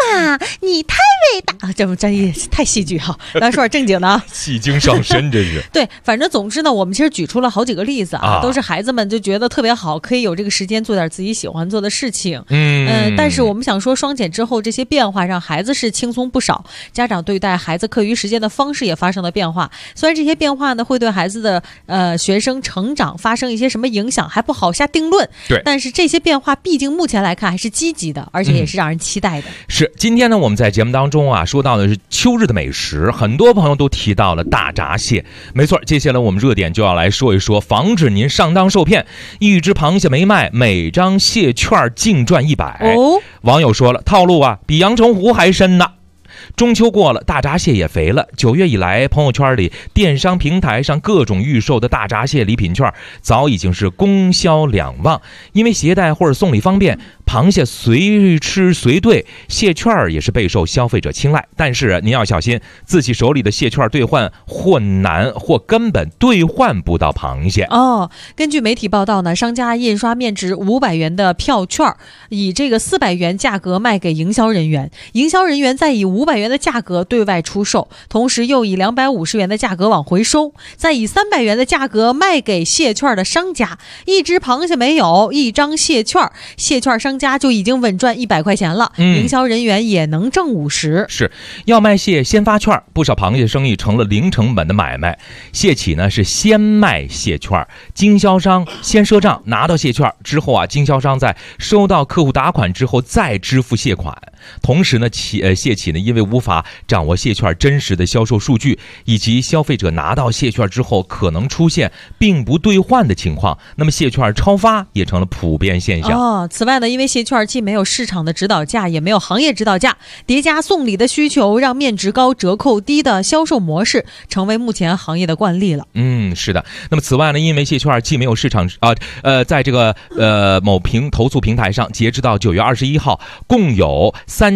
妈，你太伟大，这么专业，太戏剧哈。咱说点正经的啊， 戏精上身，这是。 对，反正总之呢，我们其实举出了好几个例子啊，都是孩子们就觉得特别好，可以有这个时间做点自己喜欢做的事情。但是我们想说，双减之后这些变化让孩子是轻松不少，家长对待孩子课余时间的方式也发生了变化。虽然这些变化呢会对孩子的学生成长发生一些什么影响，还不好下定论。 对， 但是这些变化毕竟目前来看还是积极的，而且也是让人期待的。 是，今天呢我们在节目当中啊说到的是秋日的美食，很多朋友都提到了大闸蟹。没错，接下来我们热点就要来说一说，防止您上当受骗。一只螃蟹没卖，每张蟹券净赚100。网友说了，套路啊比阳澄湖还深呢。中秋过了，大闸蟹也肥了。9月以来，朋友圈里、电商平台上各种预售的大闸蟹礼品券早已经是供销两旺。因为携带或者送礼方便，螃蟹随吃随兑，蟹券也是备受消费者青睐。但是您要小心，自己手里的蟹券兑换或难，或根本兑换不到螃蟹。 根据媒体报道呢，商家印刷面值500元的票券，以这个400元价格卖给营销人员，营销人员再以500元的价格对外出售，同时又以250元的价格往回收，再以300元的价格卖给蟹券的商家。一只螃蟹没有，一张蟹券，蟹券商家就已经稳赚100块钱了，营销人员也能挣50。 是，要卖蟹先发券，不少螃蟹生意成了零成本的买卖。蟹企呢是先卖蟹券，经销商先赊账拿到蟹券之后啊，经销商在收到客户打款之后再支付蟹款。同时呢，蟹企呢因为无法掌握蟹券真实的销售数据，以及消费者拿到蟹券之后可能出现并不兑换的情况，那么蟹券超发也成了普遍现象。 此外呢，因为蟹券既没有市场的指导价，也没有行业指导价，叠加送礼的需求，让面值高折扣低的销售模式成为目前行业的惯例了。 是的。那么此外呢，因为蟹券既没有市场在这个某投诉平台上，截止到9月21号，共有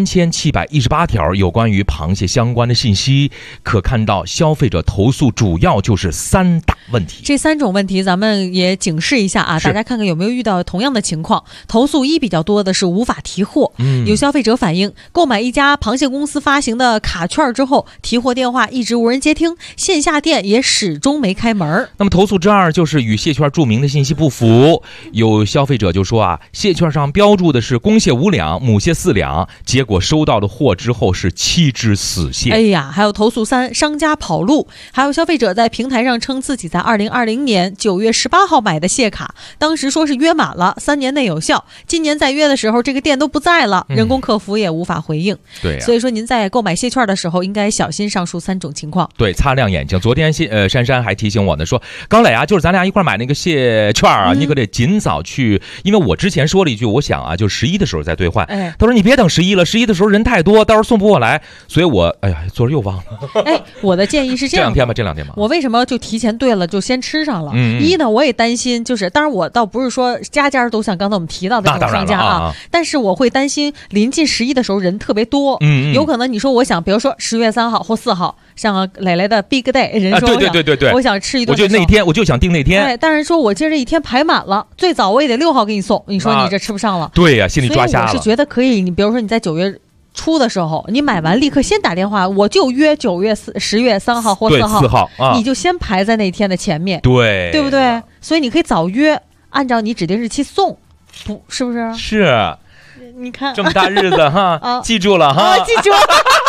3718条有关于螃蟹相关的信息。可看到消费者投诉主要就是3大问题。 这3种问题咱们也警示一下啊，大家看看有没有遇到同样的情况。投诉1比较多的是无法提货。有消费者反映，购买一家螃蟹公司发行的卡券之后，提货电话一直无人接听，线下店也始终没开门。 那么投诉之2就是与蟹券注明的信息不符。有消费者就说啊，蟹券上标注的是公蟹5两，母蟹4两，结果收到的货之后是7只死蟹。 还有投诉3，商家跑路。还有消费者在平台上称自己在2020年9月18号买的蟹卡，当时说是约满了，3年内有效，今年再约的时候这个店都不在了，人工客服也无法回应。 对， 所以说您在购买蟹券的时候应该小心上述3种情况。 对，擦亮眼睛。昨天珊珊还提醒我呢，说高磊啊，就是咱俩一块买那个蟹券啊，你可得尽早去，因为我之前说了一句，我想啊，就11的时候再兑换。他说你别等11了，11的时候人太多，到时候送不过来。所以我昨儿又忘了。 我的建议是这样， 这2天吧。 我为什么就提前兑了，就先吃上了？一呢，我也担心，就是当然我倒不是说家家都像刚才我们提到的这种商家啊，但是我会担心临近11的时候人特别多，有可能你说我想，比如说10月3号或4号，像磊磊的 Big Day， 人说对，我想吃一顿， 我就那天我就想订那天， 但是说我今儿这一天排满了，最早我也得6号给你送，你说你这吃不上了。 对呀，心里抓瞎了。 所以我是觉得可以，你比如说你在9月初的时候，你买完立刻先打电话，我就约10月3号或4号，你就先排在那天的前面，对不对？所以你可以早约，按照你指定日期送，是不是？ 是， 你看这么大日子哈，记住了哈， 记住了。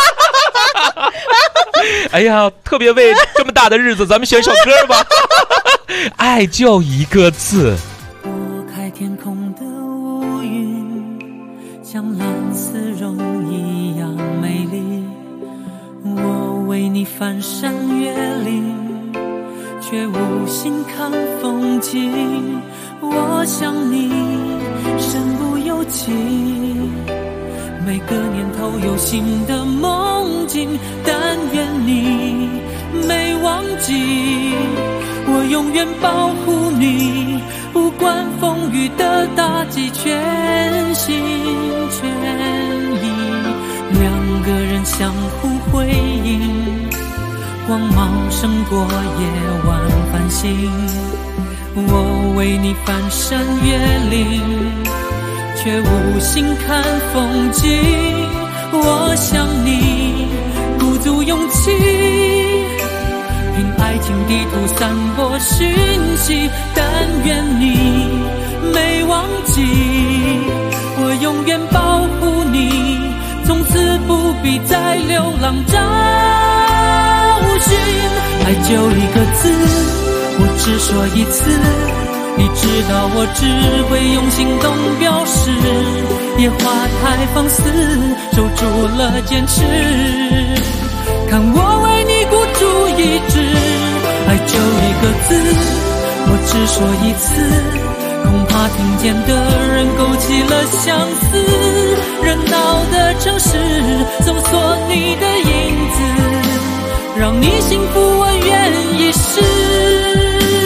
哎呀，特别为这么大的日子，咱们选首歌吧。爱就一个字。 拨开天空的乌云，像蓝丝绒一样美丽。我为你翻山越岭，却无心看风景。我想你身不由己，每个年头有新的梦境，但愿你没忘记，我永远保护你，不管风雨的打击，全心全意。2个人相互辉映，光芒胜过夜晚繁星。我为你翻山越岭，却无心看风景。 我想你鼓足勇气，凭爱情地图散播讯息，但愿你没忘记，我永远保护你，从此不必再流浪找寻。爱就一个字，我只说一次，你知道我只会用行动表示，野花太放肆，守住了坚持，看我为你孤注一掷。爱就一个字，我只说一次，恐怕听见的人勾起了相思，热闹的城市搜索你的影子，让你幸福我愿意试。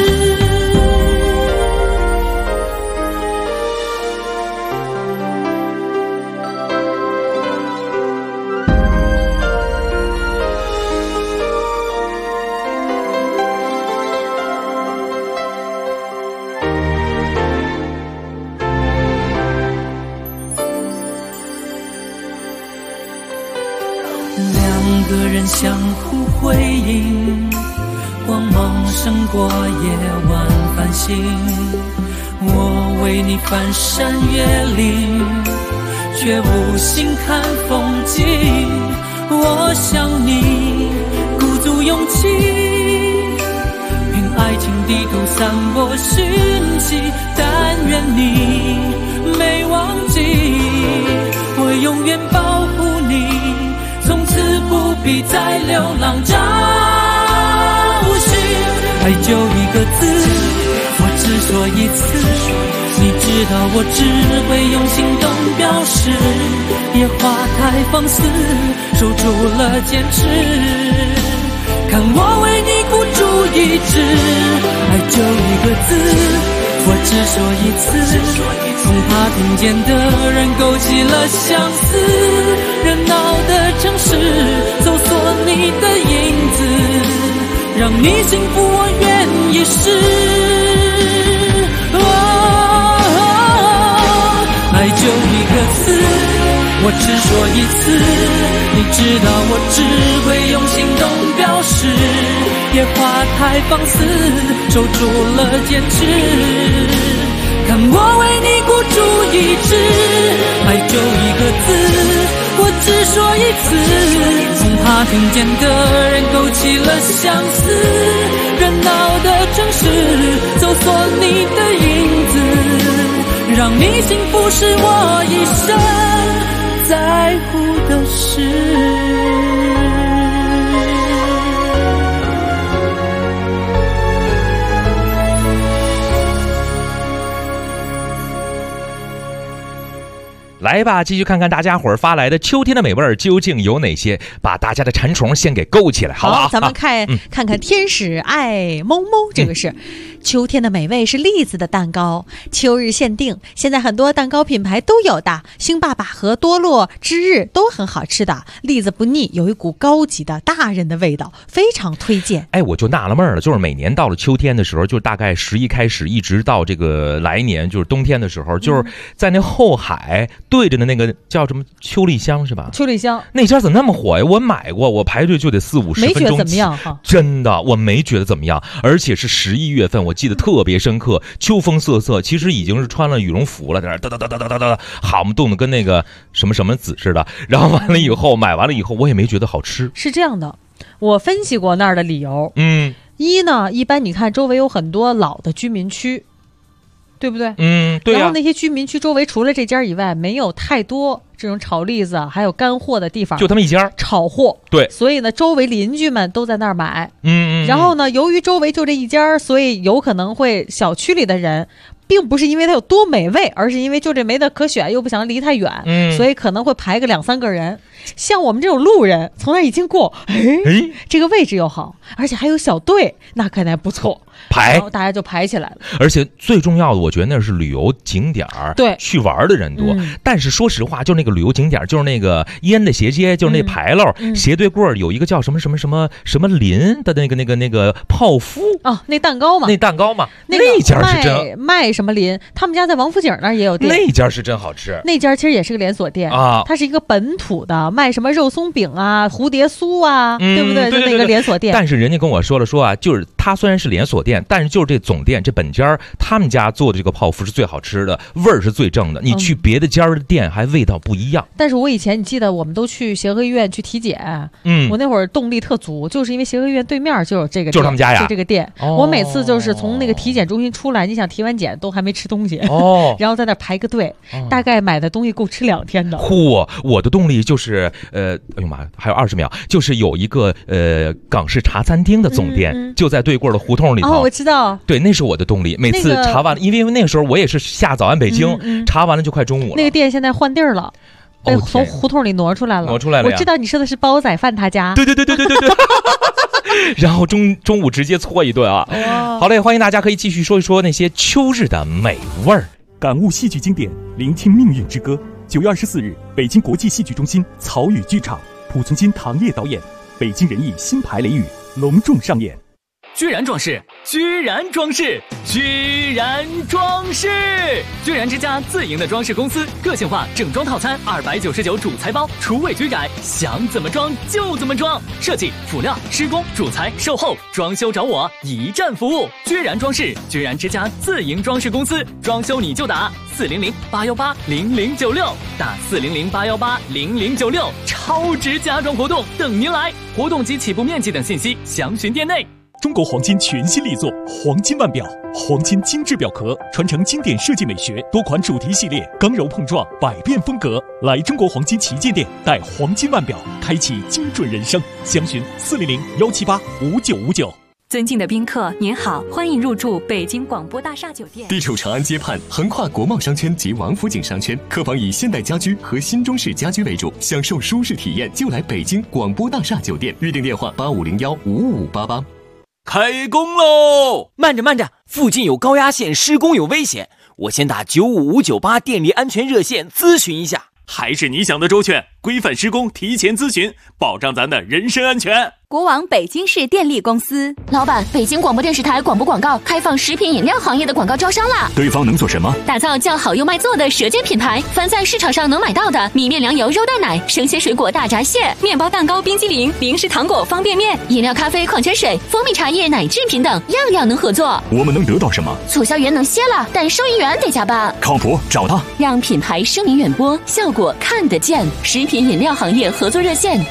两个人相互回应，光芒胜过夜晚繁星，我为你翻山越岭，却无心看风景。我想你鼓足勇气，凭爱情地图散播讯息，但愿你没忘记，我永远保护你，从此不必再流浪找寻。爱就一个字，我只说一次，你知道我只会用行动表示，野花太放肆，守住了坚持，看我为你孤注一掷。爱就一个字，我只说一次，恐怕听见的人勾起了相思，热闹的城市搜索你的影子，让你幸福我愿意试。爱就一个字，我只说一次，你知道我只会用行动表示，野花太放肆，守住了坚持，看我为你孤注一掷。爱就一个字，我只说一次，恐怕听见的人勾起了相思，热闹的城市搜索你的影子，让你幸福是我一生在乎的事。 来吧，继续看看大家伙儿发来的秋天的美味儿究竟有哪些，把大家的馋虫先给勾起来，好不好？ 咱们看看天使爱某某，这个是秋天的美味是栗子的蛋糕，秋日限定，现在很多蛋糕品牌都有的，星爸爸和多洛之日都很好吃的，栗子不腻，有一股高级的大人的味道，非常推荐。 哎，我就纳了闷了，就是每年到了秋天的时候，就大概11开始，一直到这个来年就是冬天的时候，就是在那后海对着的那个叫什么秋丽香是吧？ 秋丽香那家怎么那么火呀？我买过，我排队就得40-50分钟， 没觉得怎么样哈？ 真的，我没觉得怎么样，而且是11月份，我记得特别深刻，秋风瑟瑟，其实已经是穿了羽绒服了，在那哒哒哒哒哒哒哒，好，我们冻得跟那个什么什么籽似的。然后完了以后，买完了以后，我也没觉得好吃。 是这样的，我分析过那儿的理由，一呢，一般你看周围有很多老的居民区。对不对？ 对呀。 然后那些居民区周围除了这家以外，没有太多这种炒栗子还有干货的地方， 就他们一家炒货。 对， 所以呢，周围邻居们都在那儿买。然后呢，由于周围就这一家，所以有可能会小区里的人，并不是因为它有多美味，而是因为就这没得可选，又不想离太远，所以可能会排个2-3个人。像我们这种路人从那儿一经过，这个位置又好，而且还有小队，那可能还不错。 然后大家就排起来了。 而且最重要的，我觉得那是旅游景点对， 去玩的人多。但是说实话，就那个旅游景点，就是那个烟的斜街，就是那牌楼，斜对过有一个叫什么林的那个泡芙那蛋糕嘛， 那家是真卖什么林，他们家在王府井那儿也有店， 那家是真好吃。 那家其实也是个连锁店它是一个本土的，卖什么肉松饼啊、蝴蝶酥啊，对不对？就那个连锁店。 但是人家跟我说啊，就是它虽然是连锁店，但是就是这总店这本家他们家做的这个泡芙是最好吃的，味儿是最正的。你去别的家的店还味道不一样。 但是我以前你记得我们都去协和医院去体检，我那会儿动力特足，就是因为协和医院对面就有这个， 就是他们家呀， 就这个店。我每次就是从那个体检中心出来，你想体完检都还没吃东西然后在那排个队，大概买的东西够吃2天的。 我的动力就是哎呦妈，还有20秒，就是有一个港式茶餐厅的总店，就在对过的胡同里头。 我知道。 对，那是我的动力。每次查完了，因为那个时候我也是下早安北京，查完了就快中午了。 那个店现在换地儿了。从胡同里挪出来了。我知道你说的是煲仔饭他家。 对。然后中午直接搓一顿啊！好嘞，欢迎大家可以继续说一说那些秋日的美味儿。 感悟戏剧经典，聆听命运之歌。9月24日，北京国际戏剧中心草语剧场，濮存昕、唐烨导演，北京人艺新牌雷雨隆重上演。 居然装饰，居然装饰，居然装饰！居然之家自营的装饰公司，个性化整装套餐299主材包，厨卫居改，想怎么装就怎么装。设计、辅料、施工、主材、售后、装修找我，一站服务。居然装饰，居然之家自营装饰公司，装修你就打400-818-0096，打400-818-0096，超值家装活动等您来。活动及起步面积等信息详询店内。 中国黄金全新力作黄金腕表，黄金精致表壳，传承经典设计美学，多款主题系列，刚柔碰撞，百变风格。来中国黄金旗舰店，带黄金腕表，开启精准人生。详询400-178-5959。 尊敬的宾客，您好，欢迎入住北京广播大厦酒店。 地处长安街畔，横跨国贸商圈及王府井商圈，客房以现代家居和新中式家居为主，享受舒适体验就来北京广播大厦酒店。预订电话8501-55588。 开工喽！慢着，附近有高压线，施工有危险，我先打95598电力安全热线咨询一下。 还是你想的周全，规范施工，提前咨询，保障咱的人身安全。 国网北京市电力公司。 老板，北京广播电视台广播广告开放食品饮料行业的广告招商啦！ 对方能做什么？ 打造叫好又卖座的舌尖品牌，凡在市场上能买到的米面粮油肉蛋奶、生鲜水果大闸蟹、 面包蛋糕、冰激凌、零食糖果、方便面、 饮料、咖啡、矿泉水、蜂蜜茶叶、奶制品等，样样能合作。 我们能得到什么？ 促销员能歇了，但收银员得加班。 靠谱，找他， 让品牌声名远播，效果看得见。食品饮料行业合作热线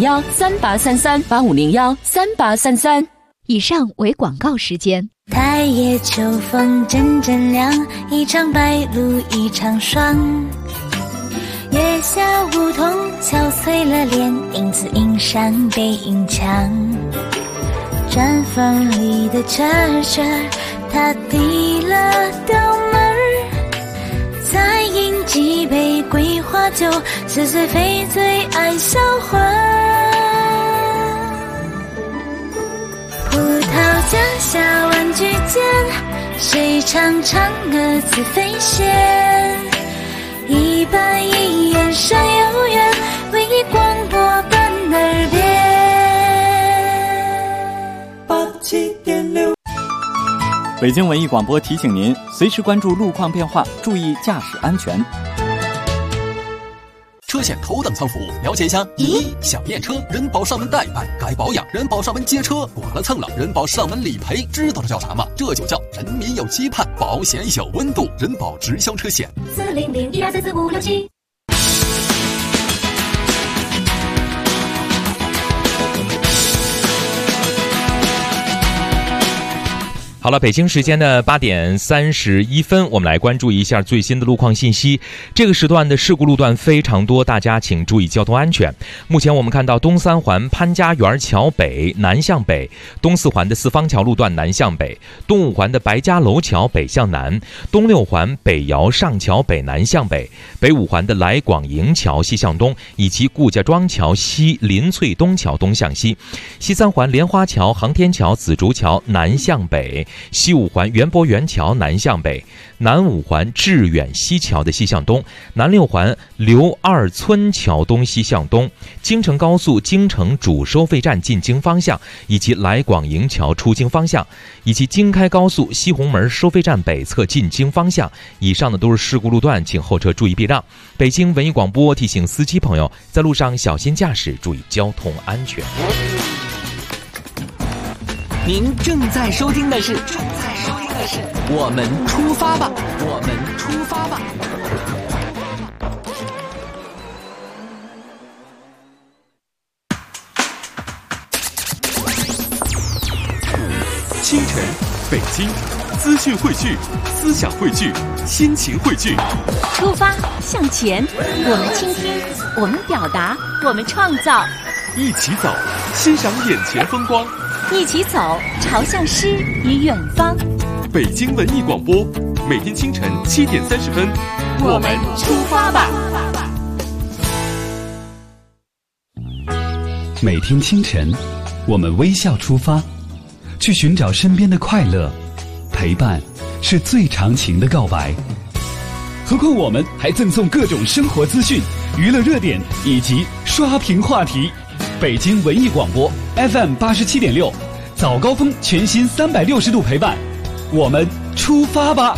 8501-3833，8501-3833。 以上为广告时间。 太夜秋风阵阵凉，一场白露一场霜。月下梧桐敲碎了脸，影子映上背影墙。砖缝里的车车，他递了刀门儿，再饮几杯桂花酒，似醉非醉爱销魂。葡萄架下玩具间，谁唱嫦娥自飞仙？一板一眼山有缘，唯一广播伴耳边。 87.6。北京文艺广播提醒您，随时关注路况变化，注意驾驶安全。 车险头等舱服务，了解一下。小验车，人保上门代办，该保养，人保上门接车，剐了蹭了，人保上门理赔，知道这叫啥吗？这就叫人民有期盼，保险有温度，人保直销车险。 400-1234567。 好好了，北京时间的8点31分，我们来关注一下最新的路况信息。这个时段的事故路段非常多，大家请注意交通安全。目前我们看到东三环潘家园桥北南向北，东四环的四方桥路段南向北，东五环的白家楼桥北向南，东六环北窑上桥北南向北，北五环的来广营桥西向东，以及顾家庄桥西林翠东桥东向西，西三环莲花桥航天桥紫竹桥南向北，西五环园博园桥南向北，南五环致远西桥的西向东，南六环刘二村桥东西向东，京承高速京承主收费站进京方向，以及来广营桥出京方向，以及京开高速西红门收费站北侧进京方向。以上的都是事故路段，请后车注意避让。北京文艺广播提醒司机朋友，在路上小心驾驶，注意交通安全。 您正在收听的是我们出发吧，我们出发吧。 清晨，北京，资讯汇聚，思想汇聚，心情汇聚。 出发向前，我们倾听，我们表达，我们创造。 一起走，欣赏眼前风光。 一起走，朝向诗与远方。 北京文艺广播，每天清晨7点30分， 我们出发吧。 每天清晨，我们微笑出发，去寻找身边的快乐。陪伴是最长情的告白。何况我们还赠送各种生活资讯、娱乐热点以及刷屏话题。北京文艺广播 FM 87.6，早高峰全新360度陪伴，我们出发吧。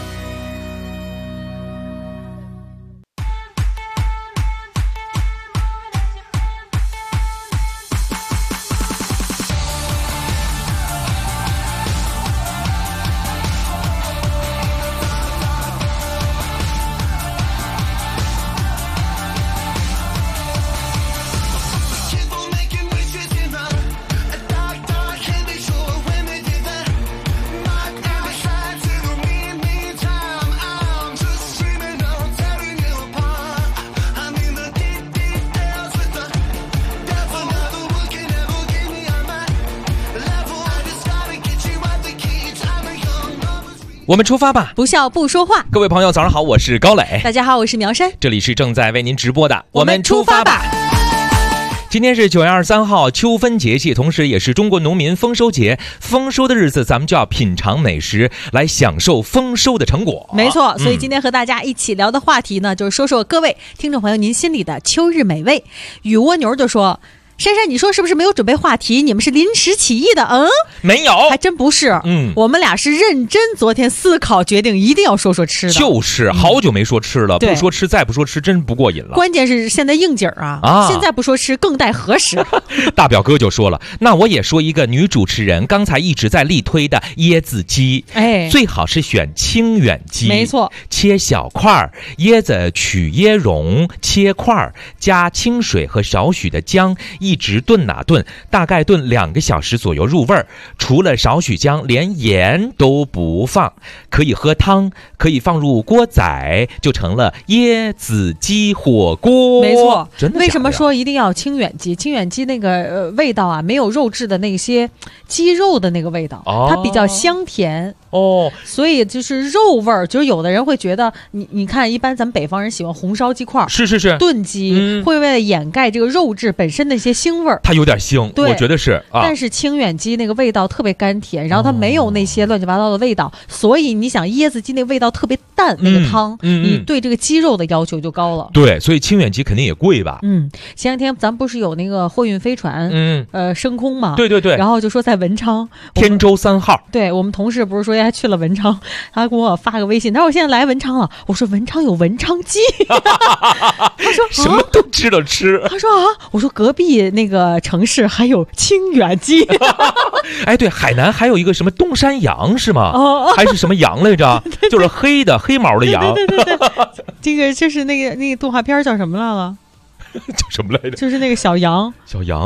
我们出发吧， 不笑不说话。 各位朋友早上好，我是高磊。 大家好，我是苗山。 这里是正在为您直播的我们出发吧。今天是9月23号，秋分节气，同时也是中国农民丰收节。丰收的日子，咱们就要品尝美食，来享受丰收的成果。 没错，所以今天和大家一起聊的话题呢，就是说说各位听众朋友您心里的秋日美味。雨蜗牛就说，珊珊，你说是不是没有准备话题？你们是临时起意的？ 没有， 还真不是。我们俩是认真，昨天思考决定，一定要说说吃的。 就是好久没说吃了，不说吃再不说吃，真不过瘾了。 关键是现在应景啊，现在不说吃更待何时？ 大表哥就说了，那我也说一个女主持人刚才一直在力推的椰子鸡，最好是选清远鸡， 没错， 切小块，椰子取椰蓉，切块，加清水和少许的姜。一直炖哪炖，大概炖2个小时左右入味儿。除了少许姜，连盐都不放。可以喝汤，可以放入锅仔，就成了椰子鸡火锅。 没错， 真的假的？ 为什么说一定要清远鸡？清远鸡那个味道啊，没有肉质的那些鸡肉的那个味道，它比较香甜。所以就是肉味儿，就是有的人会觉得，你看，一般咱们北方人喜欢红烧鸡块， 是炖鸡，会为了掩盖这个肉质本身的一些腥味儿， 它有点腥，我觉得是。 但是清远鸡那个味道特别甘甜，然后它没有那些乱七八糟的味道，所以你想椰子鸡那味道特别淡，那个汤，你对这个鸡肉的要求就高了。 对，所以清远鸡肯定也贵吧？ 前两天咱不是有那个货运飞船，升空嘛？ 对， 然后就说在文昌天舟3号， 对我们同事不是说还去了文昌，他给我发个微信，他说我现在来文昌了，我说文昌有文昌鸡，他说什么都知道吃， 他说我说隔壁那个城市还有清远鸡， 哎，对，海南还有一个什么东山羊是吗？还是什么羊来着？就是黑毛的羊。 对，这个就是那个动画片叫什么来了？ 叫什么来着？ 就是那个小羊。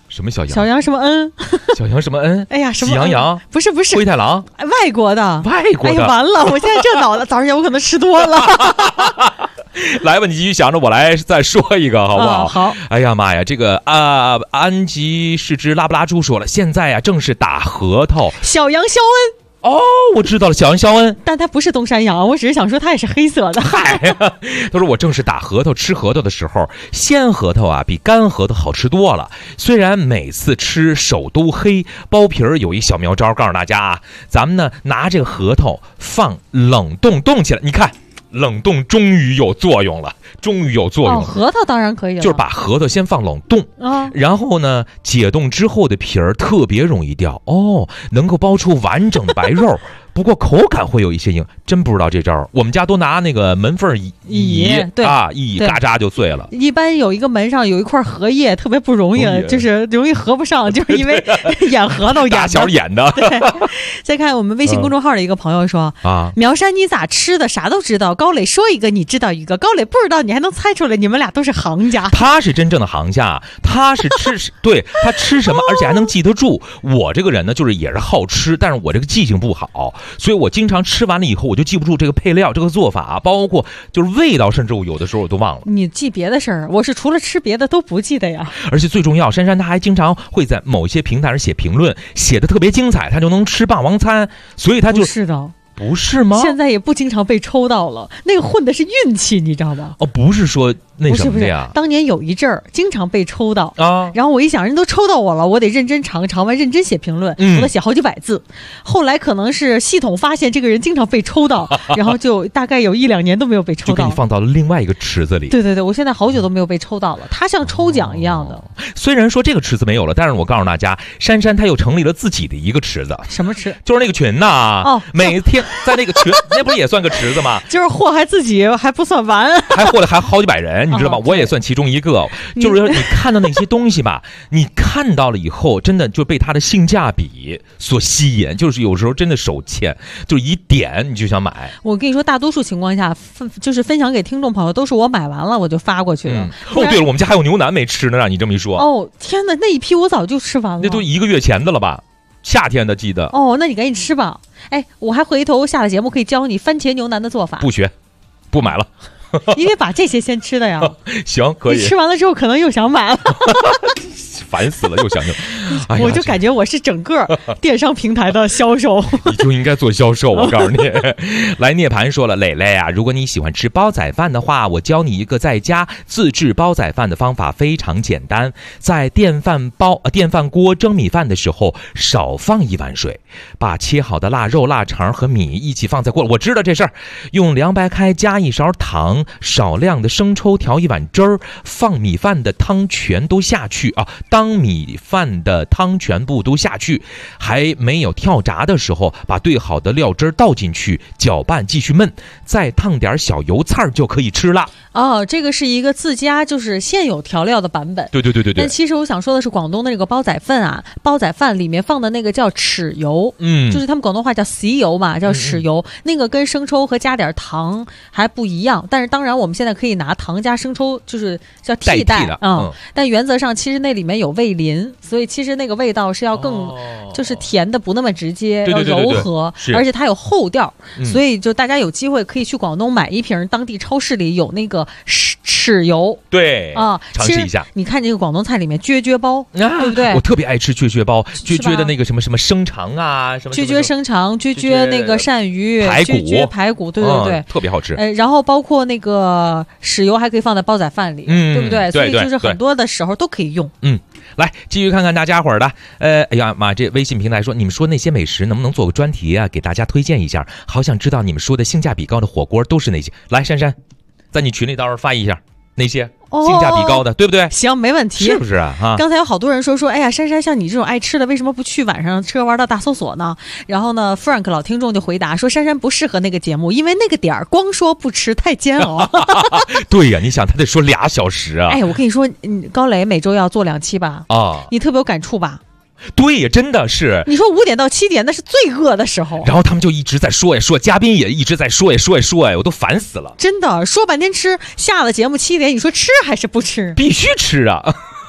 什么小羊？ 小羊什么恩？ 小羊什么恩？ 哎呀，什么喜羊羊？ 不是灰太狼？ 外国的。 外国的。 哎呀，完了！我现在这脑子，早上我可能吃多了。 来吧，你继续想着，我来再说一个，好不好？ 好。 哎呀妈呀，这个安吉是只拉布拉猪说了，现在正是打核桃。 小羊肖恩。 哦，我知道了，小羊肖恩， 但它不是东山羊，我只是想说它也是黑色的。 嗨，他说我正是打核桃、吃核桃的时候，鲜核桃比干核桃好吃多了。虽然每次吃手都黑，剥皮儿有一小妙招，告诉大家咱们呢拿这个核桃放冷冻冻起来，你看。冷冻终于有作用了， 核桃当然可以了， 就是把核桃先放冷冻，然后呢解冻之后的皮儿特别容易掉，能够剥出完整的白肉。不过口感会有一些硬，真不知道这招。我们家都拿那个门缝椅， 对一嘎扎就碎了。 一般有一个门上有一块荷叶，特别不容易，就是容易合不上，就是因为演核桃大小演的。 对，再看我们微信公众号的一个朋友说苗山你咋吃的啥都知道，高磊说一个你知道一个，高磊不知道你还能猜出来，你们俩都是行家。 他是真正的行家，他是吃对他吃什么而且还能记得住。我这个人呢，就是也是好吃，但是我这个记性不好。所以我经常吃完了以后，我就记不住这个配料、这个做法，包括就是味道，甚至我有的时候我都忘了。 你记别的事儿，我是除了吃别的都不记得呀。 而且最重要，珊珊她还经常会在某些平台上写评论，写的特别精彩，她就能吃霸王餐，所以她就不是的。 不是吗？ 现在也不经常被抽到了，那个混的是运气，你知道吗？ 不是说那什么的呀。 当年有一阵儿经常被抽到然后我一想，人都抽到我了，我得认真尝完认真写评论，我得写好几百字。后来可能是系统发现这个人经常被抽到，然后就大概有1-2年都没有被抽到， 就给你放到了另外一个池子里。 对，我现在好久都没有被抽到了，它像抽奖一样的。 虽然说这个池子没有了，但是我告诉大家，珊珊她又成立了自己的一个池子。 什么池？ 就是那个群呐。每天在那个群。那不是也算个池子吗？ 就是祸害自己还不算完， 还祸了还好几百人，你知道吗？我也算其中一个。就是说你看到那些东西吧，你看到了以后，真的就被它的性价比所吸引，就是有时候真的手欠，就一点你就想买。 我跟你说，大多数情况下，就是分享给听众朋友，都是我买完了我就发过去的。 对了，我们家还有牛腩没吃呢，让你这么一说。 天哪，那一批我早就吃完了， 那都1个月前的了吧？夏天的记得。 那你赶紧吃吧。我还回头下了节目可以教你番茄牛腩的做法。 不学，不买了。 因为把这些先吃的呀。 行，可以。 你吃完了之后可能又想买了。 烦死了，又想我就感觉我是整个电商平台的销售。 你就应该做销售，我告诉你。来，涅槃说了，磊磊啊，如果你喜欢吃煲仔饭的话，我教你一个在家自制煲仔饭的方法，非常简单。在电饭锅蒸米饭的时候，少放1碗水，把切好的腊肉、腊肠和米一起放在锅里。我知道这事儿，用凉白开加1勺糖，少量的生抽调1碗汁儿，放米饭的汤全都下去当米饭的汤全部都下去，还没有跳炸的时候，把兑好的料汁倒进去，搅拌继续焖，再烫点小油菜就可以吃了。 这个是一个自家就是现有调料的版本。 对。 但其实我想说的是，广东的那个煲仔饭煲仔饭里面放的那个叫豉油，就是他们广东话叫豉油嘛，叫豉油，那个跟生抽和加点糖还不一样。但是当然我们现在可以拿糖加生抽就是叫替代但原则上其实那里面有味淋，所以其实那个味道是要更就是甜的不那么直接，要柔和，而且它有后调，所以就大家有机会可以去广东买一瓶当地超市里有那个豉油， 对尝试一下。 你看这个广东菜里面啫包对不对？ 我特别爱吃啫包，啫的那个什么生肠啊，什么啫生肠，啫那个鳝鱼，排骨，对， 特别好吃。 然后包括那个豉油还可以放在煲仔饭里，对不对？所以就是很多的时候都可以用。 来继续看看大家伙儿的，哎呀妈，这微信平台说，你们说那些美食能不能做个专题啊，给大家推荐一下？好想知道你们说的性价比高的火锅都是哪些？来，珊珊，在你群里到时候发一下那些性价比高的，对不对？ 行，没问题， 是不是啊？ 刚才有好多人说，哎呀，珊珊像你这种爱吃的，为什么不去晚上吃喝玩到大搜索呢？然后呢 ，Frank 老听众就回答说，珊珊不适合那个节目，因为那个点儿光说不吃太煎熬。 对呀，你想他得说2小时啊！ 我跟你说，高磊每周要做2期吧？你特别有感触吧？ 对呀，真的是。 你说5点到7点那是最饿的时候， 然后他们就一直在说呀，嘉宾也一直在说呀，我都烦死了。 真的说半天吃，下了节目7点，你说吃还是不吃？ 必须吃啊！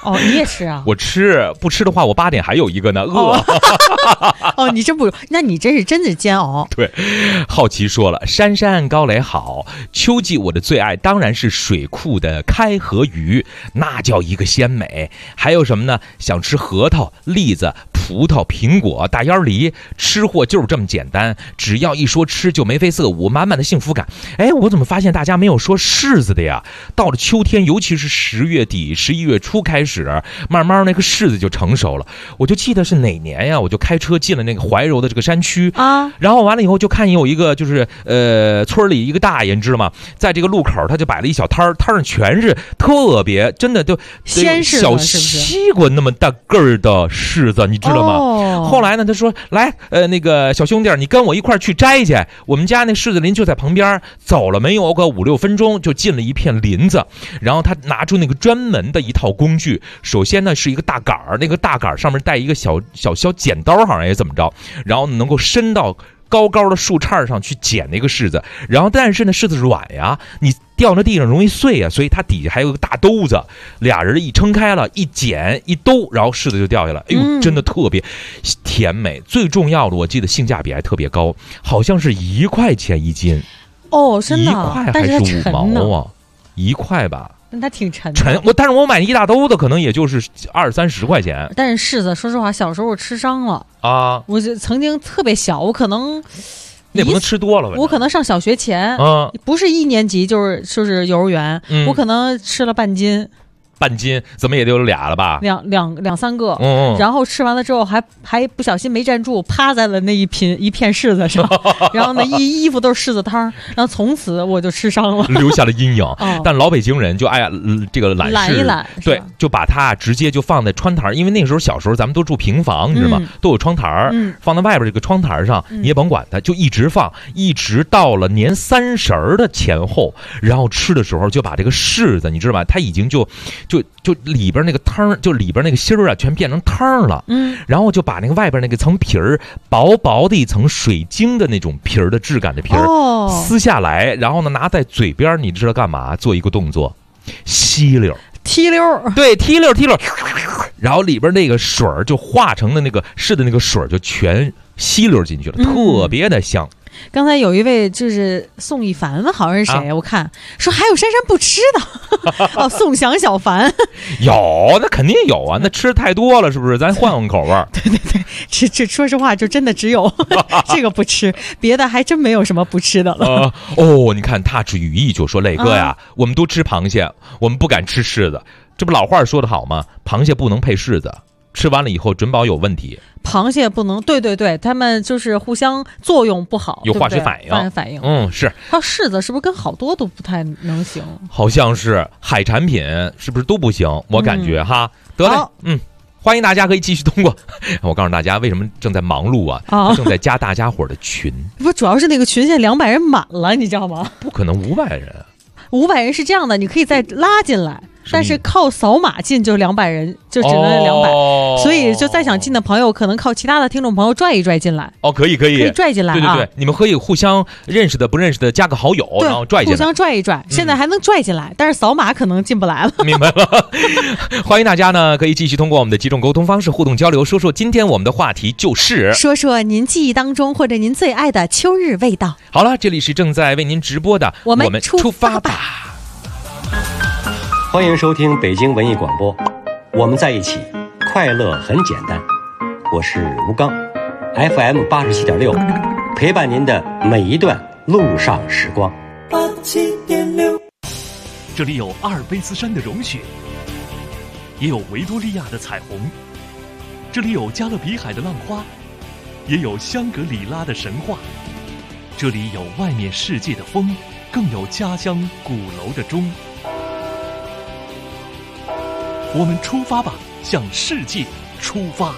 哦，你也吃啊？ 我吃，不吃的话，我8点还有一个呢，饿。 哦，你真不，那你这是真的煎熬。 对，好奇说了，山山高垒好，秋季我的最爱当然是水库的开河鱼，那叫一个鲜美。还有什么呢？想吃核桃、栗子、葡萄、苹果、大烟梨，吃货就是这么简单，只要一说吃就眉飞色舞，满满的幸福感。哎，我怎么发现大家没有说柿子的呀？到了秋天，尤其是10月底、11月初开始，慢慢那个柿子就成熟了。我就记得是哪年呀？我就开车进了那个怀柔的这个山区啊，然后完了以后就看有一个就是村里一个大爷，你知道吗？在这个路口他就摆了一小摊儿，摊上全是特别真的都鲜柿子， 小西瓜那么大个儿的柿子，你知道吗？哦、后来呢，他说来那个小兄弟，你跟我一块儿去摘去，我们家那柿子林就在旁边，走了没有个5、6分钟就进了一片林子，然后他拿出那个专门的一套工具，首先呢是一个大杆儿，那个大杆儿上面带一个小剪刀，好像也怎么着，然后能够伸到高高的树杈上去捡那个柿子，然后但是呢柿子软呀，你掉在地上容易碎啊，所以它底下还有个大兜子，俩人一撑开了，一剪一兜，然后柿子就掉下来。哎呦，真的特别甜美。最重要的，我记得性价比还特别高，好像是1块钱1斤。 哦，真的 ？1块还是5毛啊？1块吧。 那它挺沉的。 但是我买一大兜子，可能也就是20、30块钱。 但是柿子，说实话，小时候吃伤了啊。我就曾经特别小，我可能那不能吃多了。 我可能上小学前，不是1年级就是幼儿园，我可能吃了半斤。 半斤怎么也得有俩了吧？ 两3个，然后吃完了之后还不小心没站住，趴在了那一片柿子上，然后呢衣服都是柿子汤，然后从此我就吃伤了， 留下了阴影。但老北京人就爱这个揽一揽， 对，就把它直接就放在窗台，因为那个时候小时候咱们都住平房，你知道吗？都有窗台，放在外边这个窗台上，你也甭管它，就一直放，一直到了年30的前后，然后吃的时候就把这个柿子，你知道吧？它已经就里边那个汤，就里边那个芯儿啊，全变成汤了。然后就把那个外边那个层皮儿，薄薄的一层水晶的那种皮儿的质感的皮儿撕下来，然后呢拿在嘴边，你知道干嘛？做一个动作，吸溜。 踢溜， 对，踢溜，然后里边那个水儿就化成的那个柿的那个水就全吸溜进去了，特别的香。 刚才有一位就是宋一凡吧，好像是谁？我看说还有珊珊不吃的哦，宋祥小凡有，那肯定有啊，那吃的太多了，是不是？咱换口味儿。 对，这说实话，就真的只有这个不吃，别的还真没有什么不吃的了。 你看他这语义就说磊哥呀，我们都吃螃蟹，我们不敢吃柿子，这不老话说得好吗？螃蟹不能配柿子。吃完了以后准保有问题， 螃蟹不能，对，他们就是互相作用不好， 有化学反应。是。 还有柿子是不是跟好多都不太能行？ 好像是海产品是不是都不行？我感觉哈，得嘞，欢迎大家可以继续通过。我告诉大家为什么正在忙碌啊，正在加大家伙的群。 不，主要是那个群现在200人满了，你知道吗？ 不可能500人。 500人是这样的，你可以再拉进来。但是靠扫码进就200人，就只能200，所以就再想进的朋友，可能靠其他的听众朋友拽一拽进来。 可以拽进来啊！ 对，你们可以互相认识的、不认识的加个好友，然后拽进来， 互相拽一拽。现在还能拽进来，但是扫码可能进不来了。 明白了。欢迎大家呢，可以继续通过我们的几种沟通方式互动交流，说今天我们的话题就是说您记忆当中或者您最爱的秋日味道。 好了，这里是正在为您直播的，我们出发吧。 欢迎收听北京文艺广播，我们在一起，快乐很简单。我是吴刚 ，FM 87.6，陪伴您的每一段路上时光。 87.6，这里有阿尔卑斯山的融雪，也有维多利亚的彩虹；这里有加勒比海的浪花，也有香格里拉的神话；这里有外面世界的风，更有家乡鼓楼的钟。我们出发吧，向世界出发。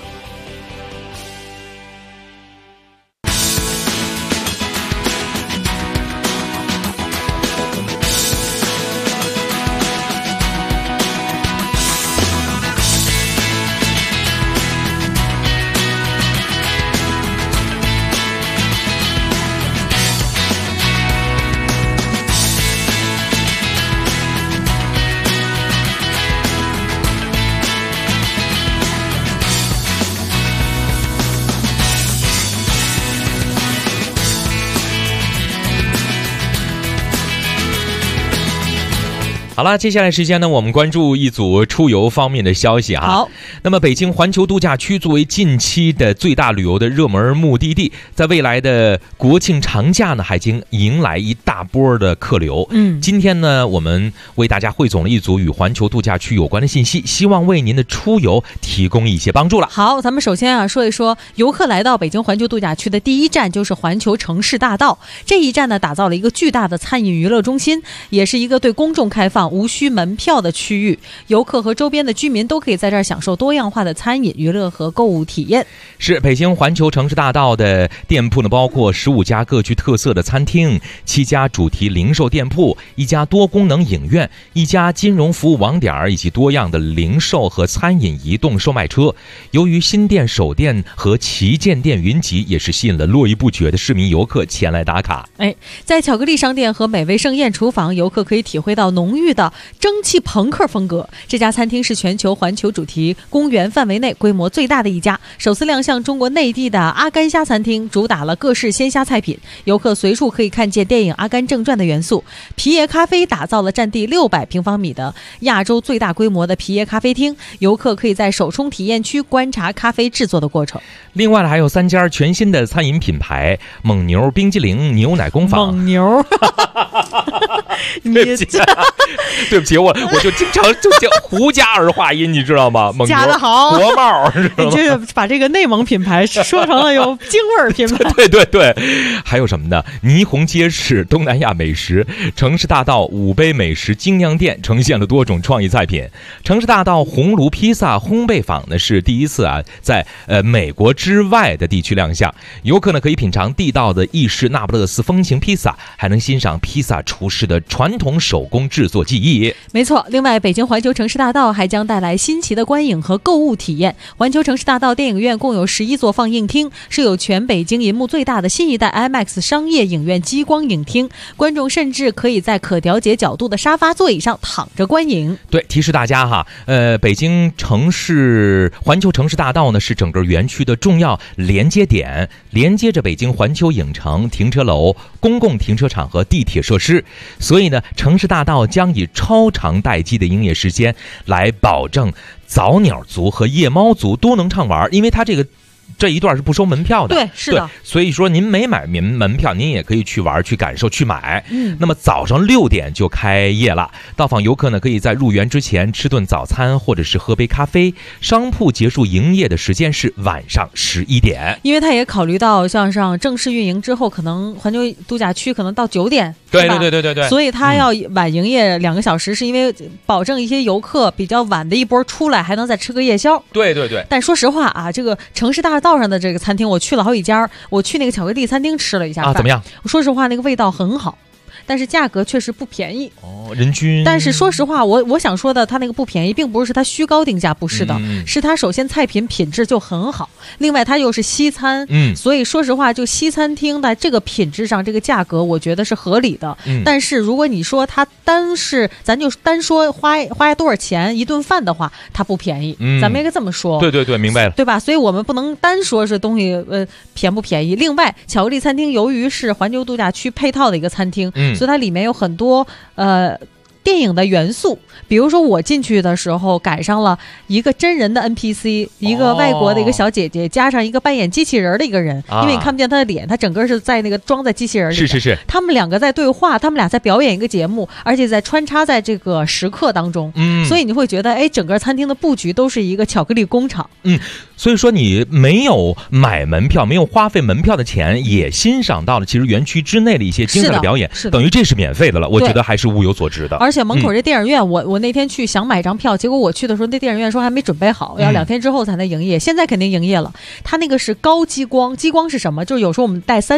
好了，接下来时间呢，我们关注一组出游方面的消息啊。 好， 那么北京环球度假区作为近期的最大旅游的热门目的地，在未来的国庆长假呢，还将迎来一大波的客流。今天呢，我们为大家汇总了一组与环球度假区有关的信息，希望为您的出游提供一些帮助了。 好，咱们首先说一说游客来到北京环球度假区的第一站就是环球城市大道。这一站呢，打造了一个巨大的餐饮娱乐中心，也是一个对公众开放、无需门票的区域。游客和周边的居民都可以在这儿享受多样化的餐饮、娱乐和购物体验。 是北京环球城市大道的店铺呢，包括15家各具特色的餐厅、7家主题零售店铺、1家多功能影院、1家金融服务网点，以及多样的零售和餐饮移动售卖车。由于新店、首店和旗舰店云集，也是吸引了络绎不绝的市民游客前来打卡。 在巧克力商店和美味盛宴厨房，游客可以体会到浓郁的蒸汽朋克风格。这家餐厅是全球环球主题公园范围内规模最大的一家，首次亮相中国内地的阿甘虾餐厅，主打了各式鲜虾菜品，游客随处可以看见电影《阿甘正传》的元素。皮耶咖啡打造了占地600平方米的亚洲最大规模的皮耶咖啡厅，游客可以在手冲体验区观察咖啡制作的过程。 另外呢，还有3家全新的餐饮品牌：蒙牛冰激凌、牛奶工坊。 蒙牛对不起，对不起，我就经常就叫胡加儿化音，你知道吗？蒙牛加得好， 国贸， 你这个把这个内蒙品牌说成了有京味儿品牌。 对，还有什么呢？霓虹街市东南亚美食，城市大道5杯美食精酿店呈现了多种创意菜品。城市大道红炉披萨烘焙坊呢是第一次在美国之外的地区亮相，游客呢可以品尝地道的意式那不勒斯风情披萨，还能欣赏披萨厨师的传统手工制作技艺。 没错，另外北京环球城市大道还将带来新奇的观影和购物体验。环球城市大道电影院共有11座放映厅，是有全北京银幕最大的新一代 IMAX 商业影院激光影厅，观众甚至可以在可调节角度的沙发座椅上躺着观影。 对，提示大家哈，北京环球城市大道呢是整个园区的重要连接点，连接着北京环球影城、停车楼、公共停车场和地铁设施。所以呢，城市大道将以超长待机的营业时间来保证早鸟族和夜猫族都能畅玩，因为它这一段是不收门票的。 对，是的。 所以说您没买门票，您也可以去玩、去感受、去买。那么早上6点就开业了，到访游客呢可以在入园之前吃顿早餐，或者是喝杯咖啡。商铺结束营业的时间是晚上11点。 因为他也考虑到像上正式运营之后，可能环球度假区可能到9点。 对， 所以他要晚营业2个小时，是因为保证一些游客比较晚的一波出来，还能再吃个夜宵。 对。 但说实话啊，这个城市大道上的这个餐厅，我去了好几家，我去那个巧克力餐厅吃了一下饭， 怎么样？ 说实话，那个味道很好。但是价格确实不便宜人均。 但是说实话，我想说的，它那个不便宜，并不是它虚高定价，不是的，是它首先菜品品质就很好，另外它又是西餐，所以说实话，就西餐厅的这个品质上，这个价格我觉得是合理的。但是如果你说它咱就单说花多少钱一顿饭的话，它不便宜，咱们应该这么说。 对，明白了， 对吧？所以我们不能单说是东西便不便宜。另外，巧克力餐厅由于是环球度假区配套的一个餐厅，所以它里面有很多电影的元素，比如说我进去的时候赶上了一个真人的 NPC， 一个外国的一个小姐姐，加上一个扮演机器人的一个人，因为你看不见她的脸，她整个是在那个装在机器人里。 是。 他们2个在对话，他们俩在表演一个节目，而且在穿插在这个时刻当中。所以你会觉得，整个餐厅的布局都是一个巧克力工厂。 所以说你没有买门票，没有花费门票的钱，也欣赏到了其实园区之内的一些精彩的表演，等于这是免费的了。我觉得还是物有所值的。 而且门口这电影院，我那天去想买张票，结果我去的时候，那电影院说还没准备好，要2天之后才能营业。现在肯定营业了。它那个是高激光，激光是什么？就是有时候我们戴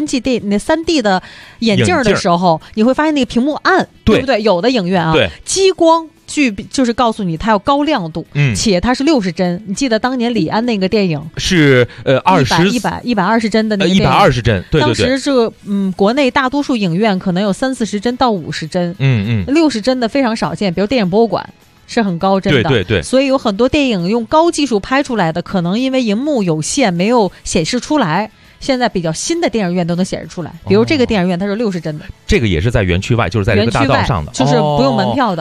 3D 的眼镜的时候，你会发现那个屏幕暗，对不对？有的影院啊，激光就是告诉你它要高亮度，且它是60帧。你记得当年李安那个电影是120帧的那个电影 ，120帧，对。 当时这个国内大多数影院可能有30-40帧到50帧，60帧的非常少见，比如电影博物馆。是很高帧的， 对， 所以有很多电影用高技术拍出来的，可能因为荧幕有限没有显示出来。现在比较新的电影院都能显示出来，比如这个电影院它是60帧的， 这个也是在园区外，就是在这个大道上的， 就是不用门票的。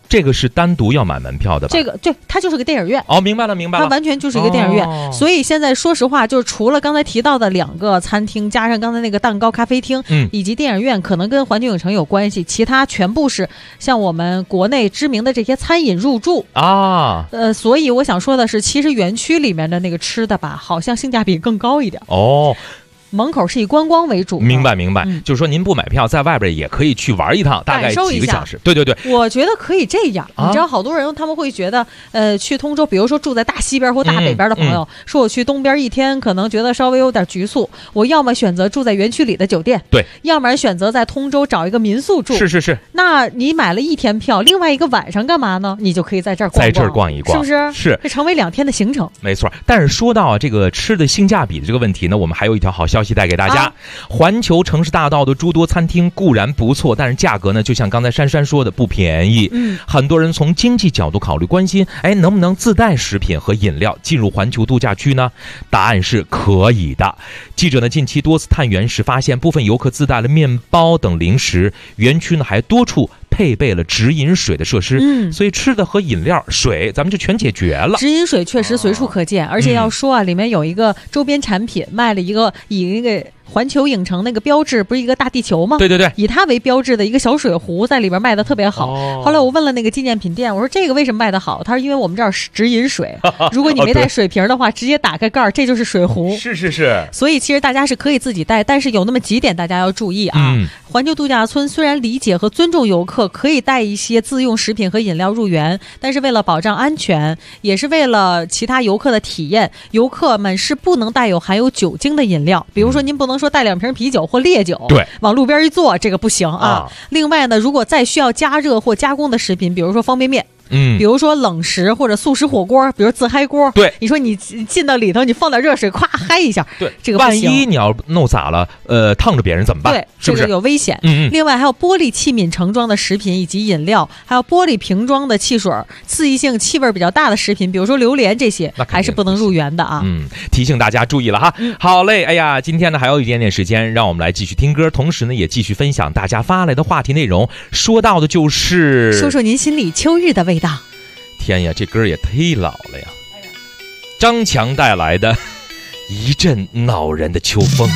这个是单独要买门票的吧？ 这个对，它就是个电影院。 哦，明白了，明白了。 它完全就是一个电影院。所以现在说实话，就是除了刚才提到的2个餐厅，加上刚才那个蛋糕咖啡厅，以及电影院，可能跟环球影城有关系，其他全部是像我们国内知名的这些餐饮入驻啊。 所以我想说的是，其实园区里面的那个吃的吧，好像性价比更高一点。 哦。 门口是以观光为主。 明白明白，就是说您不买票，在外边也可以去玩一趟，大概几个小时。对对对， 我觉得可以这样。你知道，好多人他们会觉得，去通州，比如说住在大西边或大北边的朋友，说我去东边一天，可能觉得稍微有点局促，我要么选择住在园区里的酒店， 对， 要么选择在通州找一个民宿住。 是。 那你买了1天票，另外一个晚上干嘛呢？你就可以在这儿逛逛， 在这儿逛一逛， 是不是？ 是， 这成为2天的行程。 没错。但是说到这个吃的性价比的这个问题呢，我们还有一条好消息带给大家。环球城市大道的诸多餐厅固然不错，但是价格呢，就像刚才珊珊说的，不便宜。很多人从经济角度考虑，关心，能不能自带食品和饮料进入环球度假区呢？答案是可以的。记者呢近期多次探园时发现，部分游客自带了面包等零食，园区呢还多处配备了直饮水的设施，所以吃的和饮料、水咱们就全解决了。 直饮水确实随处可见，而且要说啊，里面有一个周边产品，卖了一个以那个环球影城那个标志，不是一个大地球吗？ 对对对， 以它为标志的一个小水壶，在里边卖的特别好。后来我问了那个纪念品店，我说这个为什么卖的好？他说因为我们这儿是直饮水，如果你没带水瓶的话，直接打开盖儿，这就是水壶。 是。 所以其实大家是可以自己带，但是有那么几点大家要注意啊。环球度假村虽然理解和尊重游客可以带一些自用食品和饮料入园，但是为了保障安全，也是为了其他游客的体验，游客们是不能带有含有酒精的饮料。比如说您不能说带2瓶啤酒或烈酒， 对， 往路边一坐，这个不行啊。另外呢，如果再需要加热或加工的食品，比如说方便面，比如说冷食或者速食火锅，比如自嗨锅， 对， 你说你进到里头，你放点热水，咵嗨一下， 对， 这个不行。 万一你要弄洒了，烫着别人怎么办？ 对， 是不是这个有危险？另外还有玻璃器皿盛装的食品以及饮料，还有玻璃瓶装的汽水，刺激性气味比较大的食品，比如说榴莲这些，还是不能入园的啊。 提醒大家注意了哈。好嘞，哎呀，今天呢还有一点点时间，让我们来继续听歌，同时呢也继续分享大家发来的话题内容。说到的就是说说您心里秋日的味道。 天呀，这歌也忒老了呀！张强带来的一阵恼人的秋风。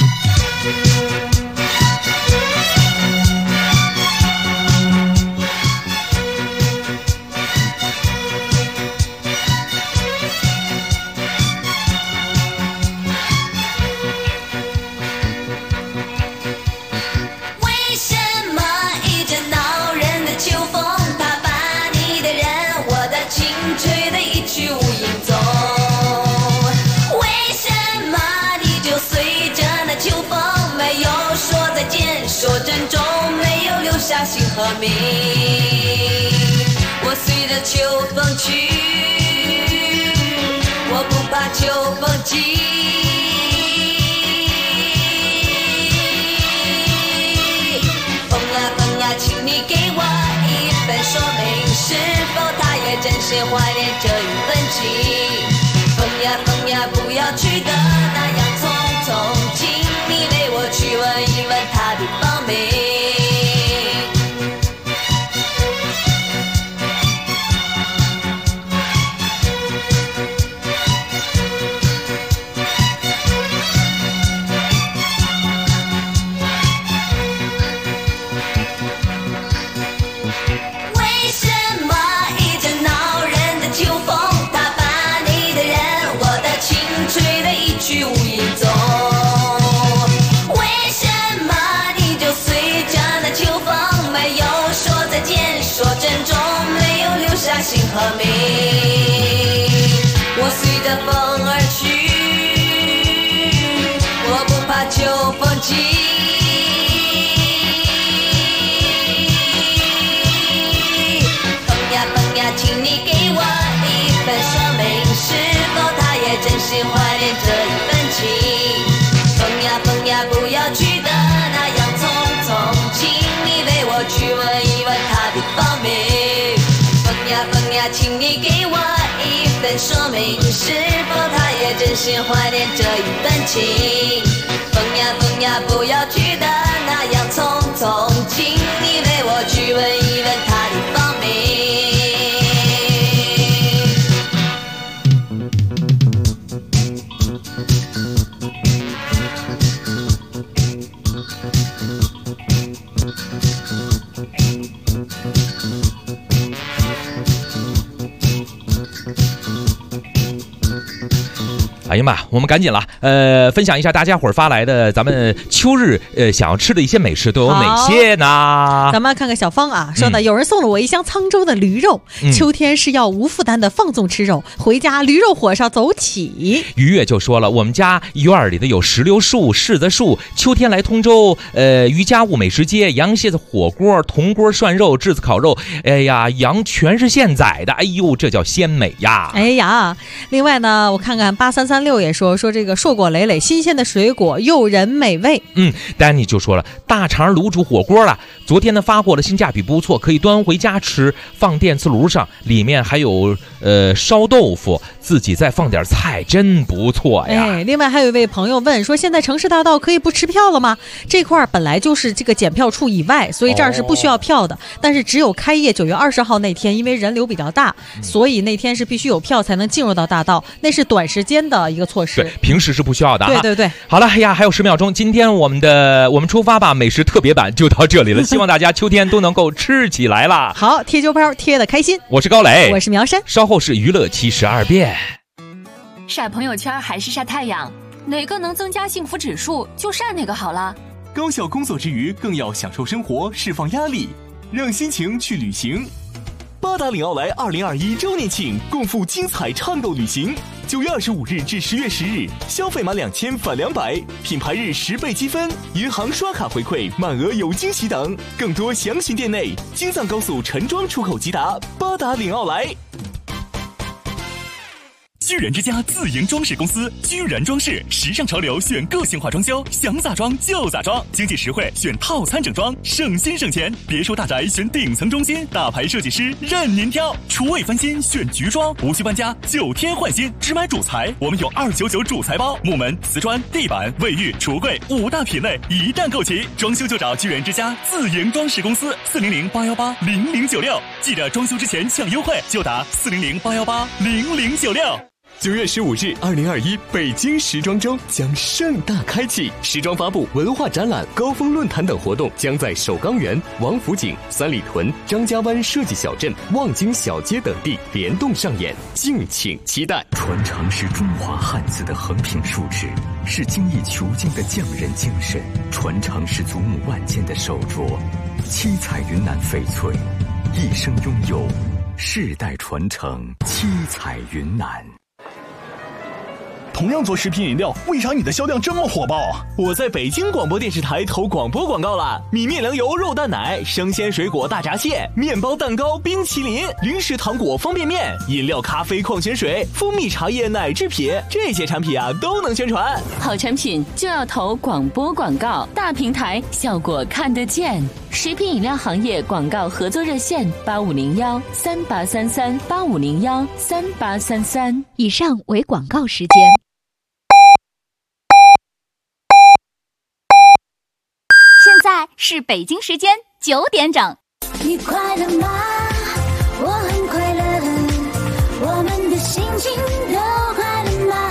心和名，我随着秋风去，我不怕秋风急。风呀风呀，请你给我一份说明，是否他也真心怀念这一份情？风呀风呀，不要去的那样匆匆，请你为我去问一问他的芳名。心和名，我随着风而去，我不怕秋风急。风呀风呀，请你给我一份说明，是否他也真心怀念这一份情？风呀风呀，不要去的那样匆匆，请你为我去问一问他的芳名。风呀，请你给我一份说明，是否他也真心怀念这一份情？风呀风呀，不要去的那样匆匆，请你为我去问一问他的芳名。 哎呀妈，我们赶紧了，分享一下大家伙儿发来的咱们秋日想要吃的一些美食都有哪些呢？ 咱们看看小芳啊说的，有人送了我一箱沧州的驴肉，秋天是要无负担的放纵吃肉，回家驴肉火烧走起。 于月就说了，我们家院里的有石榴树、柿子树，秋天来通州，渔家务美食街，羊蝎子火锅、铜锅涮肉、炙子烤肉，哎呀，羊全是现宰的，哎呦，这叫鲜美呀！ 哎呀，另外呢，我看看8336也说这个硕果累累，新鲜的水果诱人美味。 丹尼就说了，大肠卤煮火锅了，昨天呢发过了，性价比不错，可以端回家吃，放电磁炉上，里面还有烧豆腐，自己再放点菜，真不错呀。 另外还有一位朋友问说，现在城市大道可以不吃票了吗？这块本来就是这个检票处以外，所以这儿是不需要票的，但是只有开业9月20号那天，因为人流比较大，所以那天是必须有票才能进入到大道，那是短时间的一个措施， 对，平时是不需要的。 对。 好了呀，还有10秒钟，今天我们出发吧美食特别版就到这里了，希望大家秋天都能够吃起来啦。 好，贴秋膘贴的开心， 我是高磊， 我是苗山， 稍后是娱乐72变。 晒朋友圈还是晒太阳，哪个能增加幸福指数就晒哪个好了。 高效工作之余更要享受生活，释放压力，让心情去旅行。八达岭奥莱2021周年庆，共赴精彩畅购旅行。9月25日至10月10日，消费满2000返200，品牌日10倍积分，银行刷卡回馈，满额有惊喜等。更多详询店内。京藏高速陈庄出口吉达，八达岭奥莱。居然之家自营装饰公司，居然装饰，时尚潮流选个性化装修，想咋装就咋装，经济实惠选套餐整装，省心省钱。别墅大宅选顶层中心，大牌设计师任您挑。厨卫翻新选菊装，无需搬家9天换新，只买主材，我们有299主材包，木门、瓷砖、地板、卫浴、橱柜5大品类一旦购齐，装修就找居然之家自营装饰公司，400-818-0096，记得装修之前抢优惠，就打400-818-0096。9月15日，2021北京时装周将盛大开启，时装发布、文化展览、高峰论坛等活动将在首钢园、王府井、三里屯、张家湾设计小镇、望京小街等地联动上演，敬请期待。 传承是中华汉字的横平竖直，是精益求精的匠人精神；传承是祖母万件的手镯，七彩云南翡翠，一生拥有，世代传承，七彩云南。 同样做食品饮料，为啥你的销量这么火爆啊？我在北京广播电视台投广播广告了，米面粮油肉蛋奶、生鲜水果大闸蟹、面包蛋糕、冰淇淋、零食糖果方便面、饮料咖啡矿泉水、蜂蜜茶叶奶制品，这些产品啊都能宣传。 好产品就要投广播广告，大平台效果看得见。食品饮料行业广告合作热线8501-3833-8501-3833。 以上为广告时间。 现在是北京时间9点整。 你快乐吗？我很快乐，我们的心情都快乐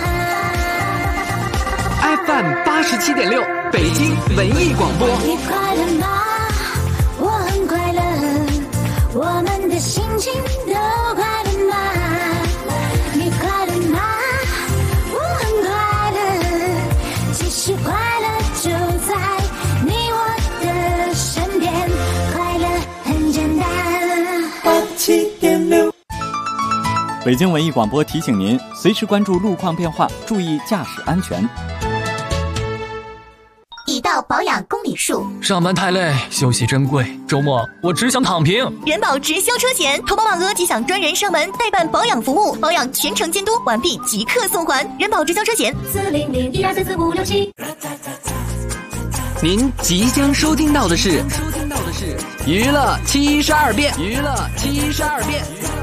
吗 ？FM 87.6，北京文艺广播。 你快乐吗？我很快乐，我们的心情都快乐吗？你快乐吗？我很快乐，其实快乐就在你我的身边，快乐很简单。 87.6，北京文艺广播提醒您，随时关注路况变化，注意驾驶安全。 已到保养公里数， 上班太累，休息珍贵，周末我只想躺平。 人保直销车险，投保满额即享专人上门代办保养服务，保养全程监督，完毕即刻送还。人保直销车险400-1234567。 您即将收听到的是娱乐72变，娱乐72变。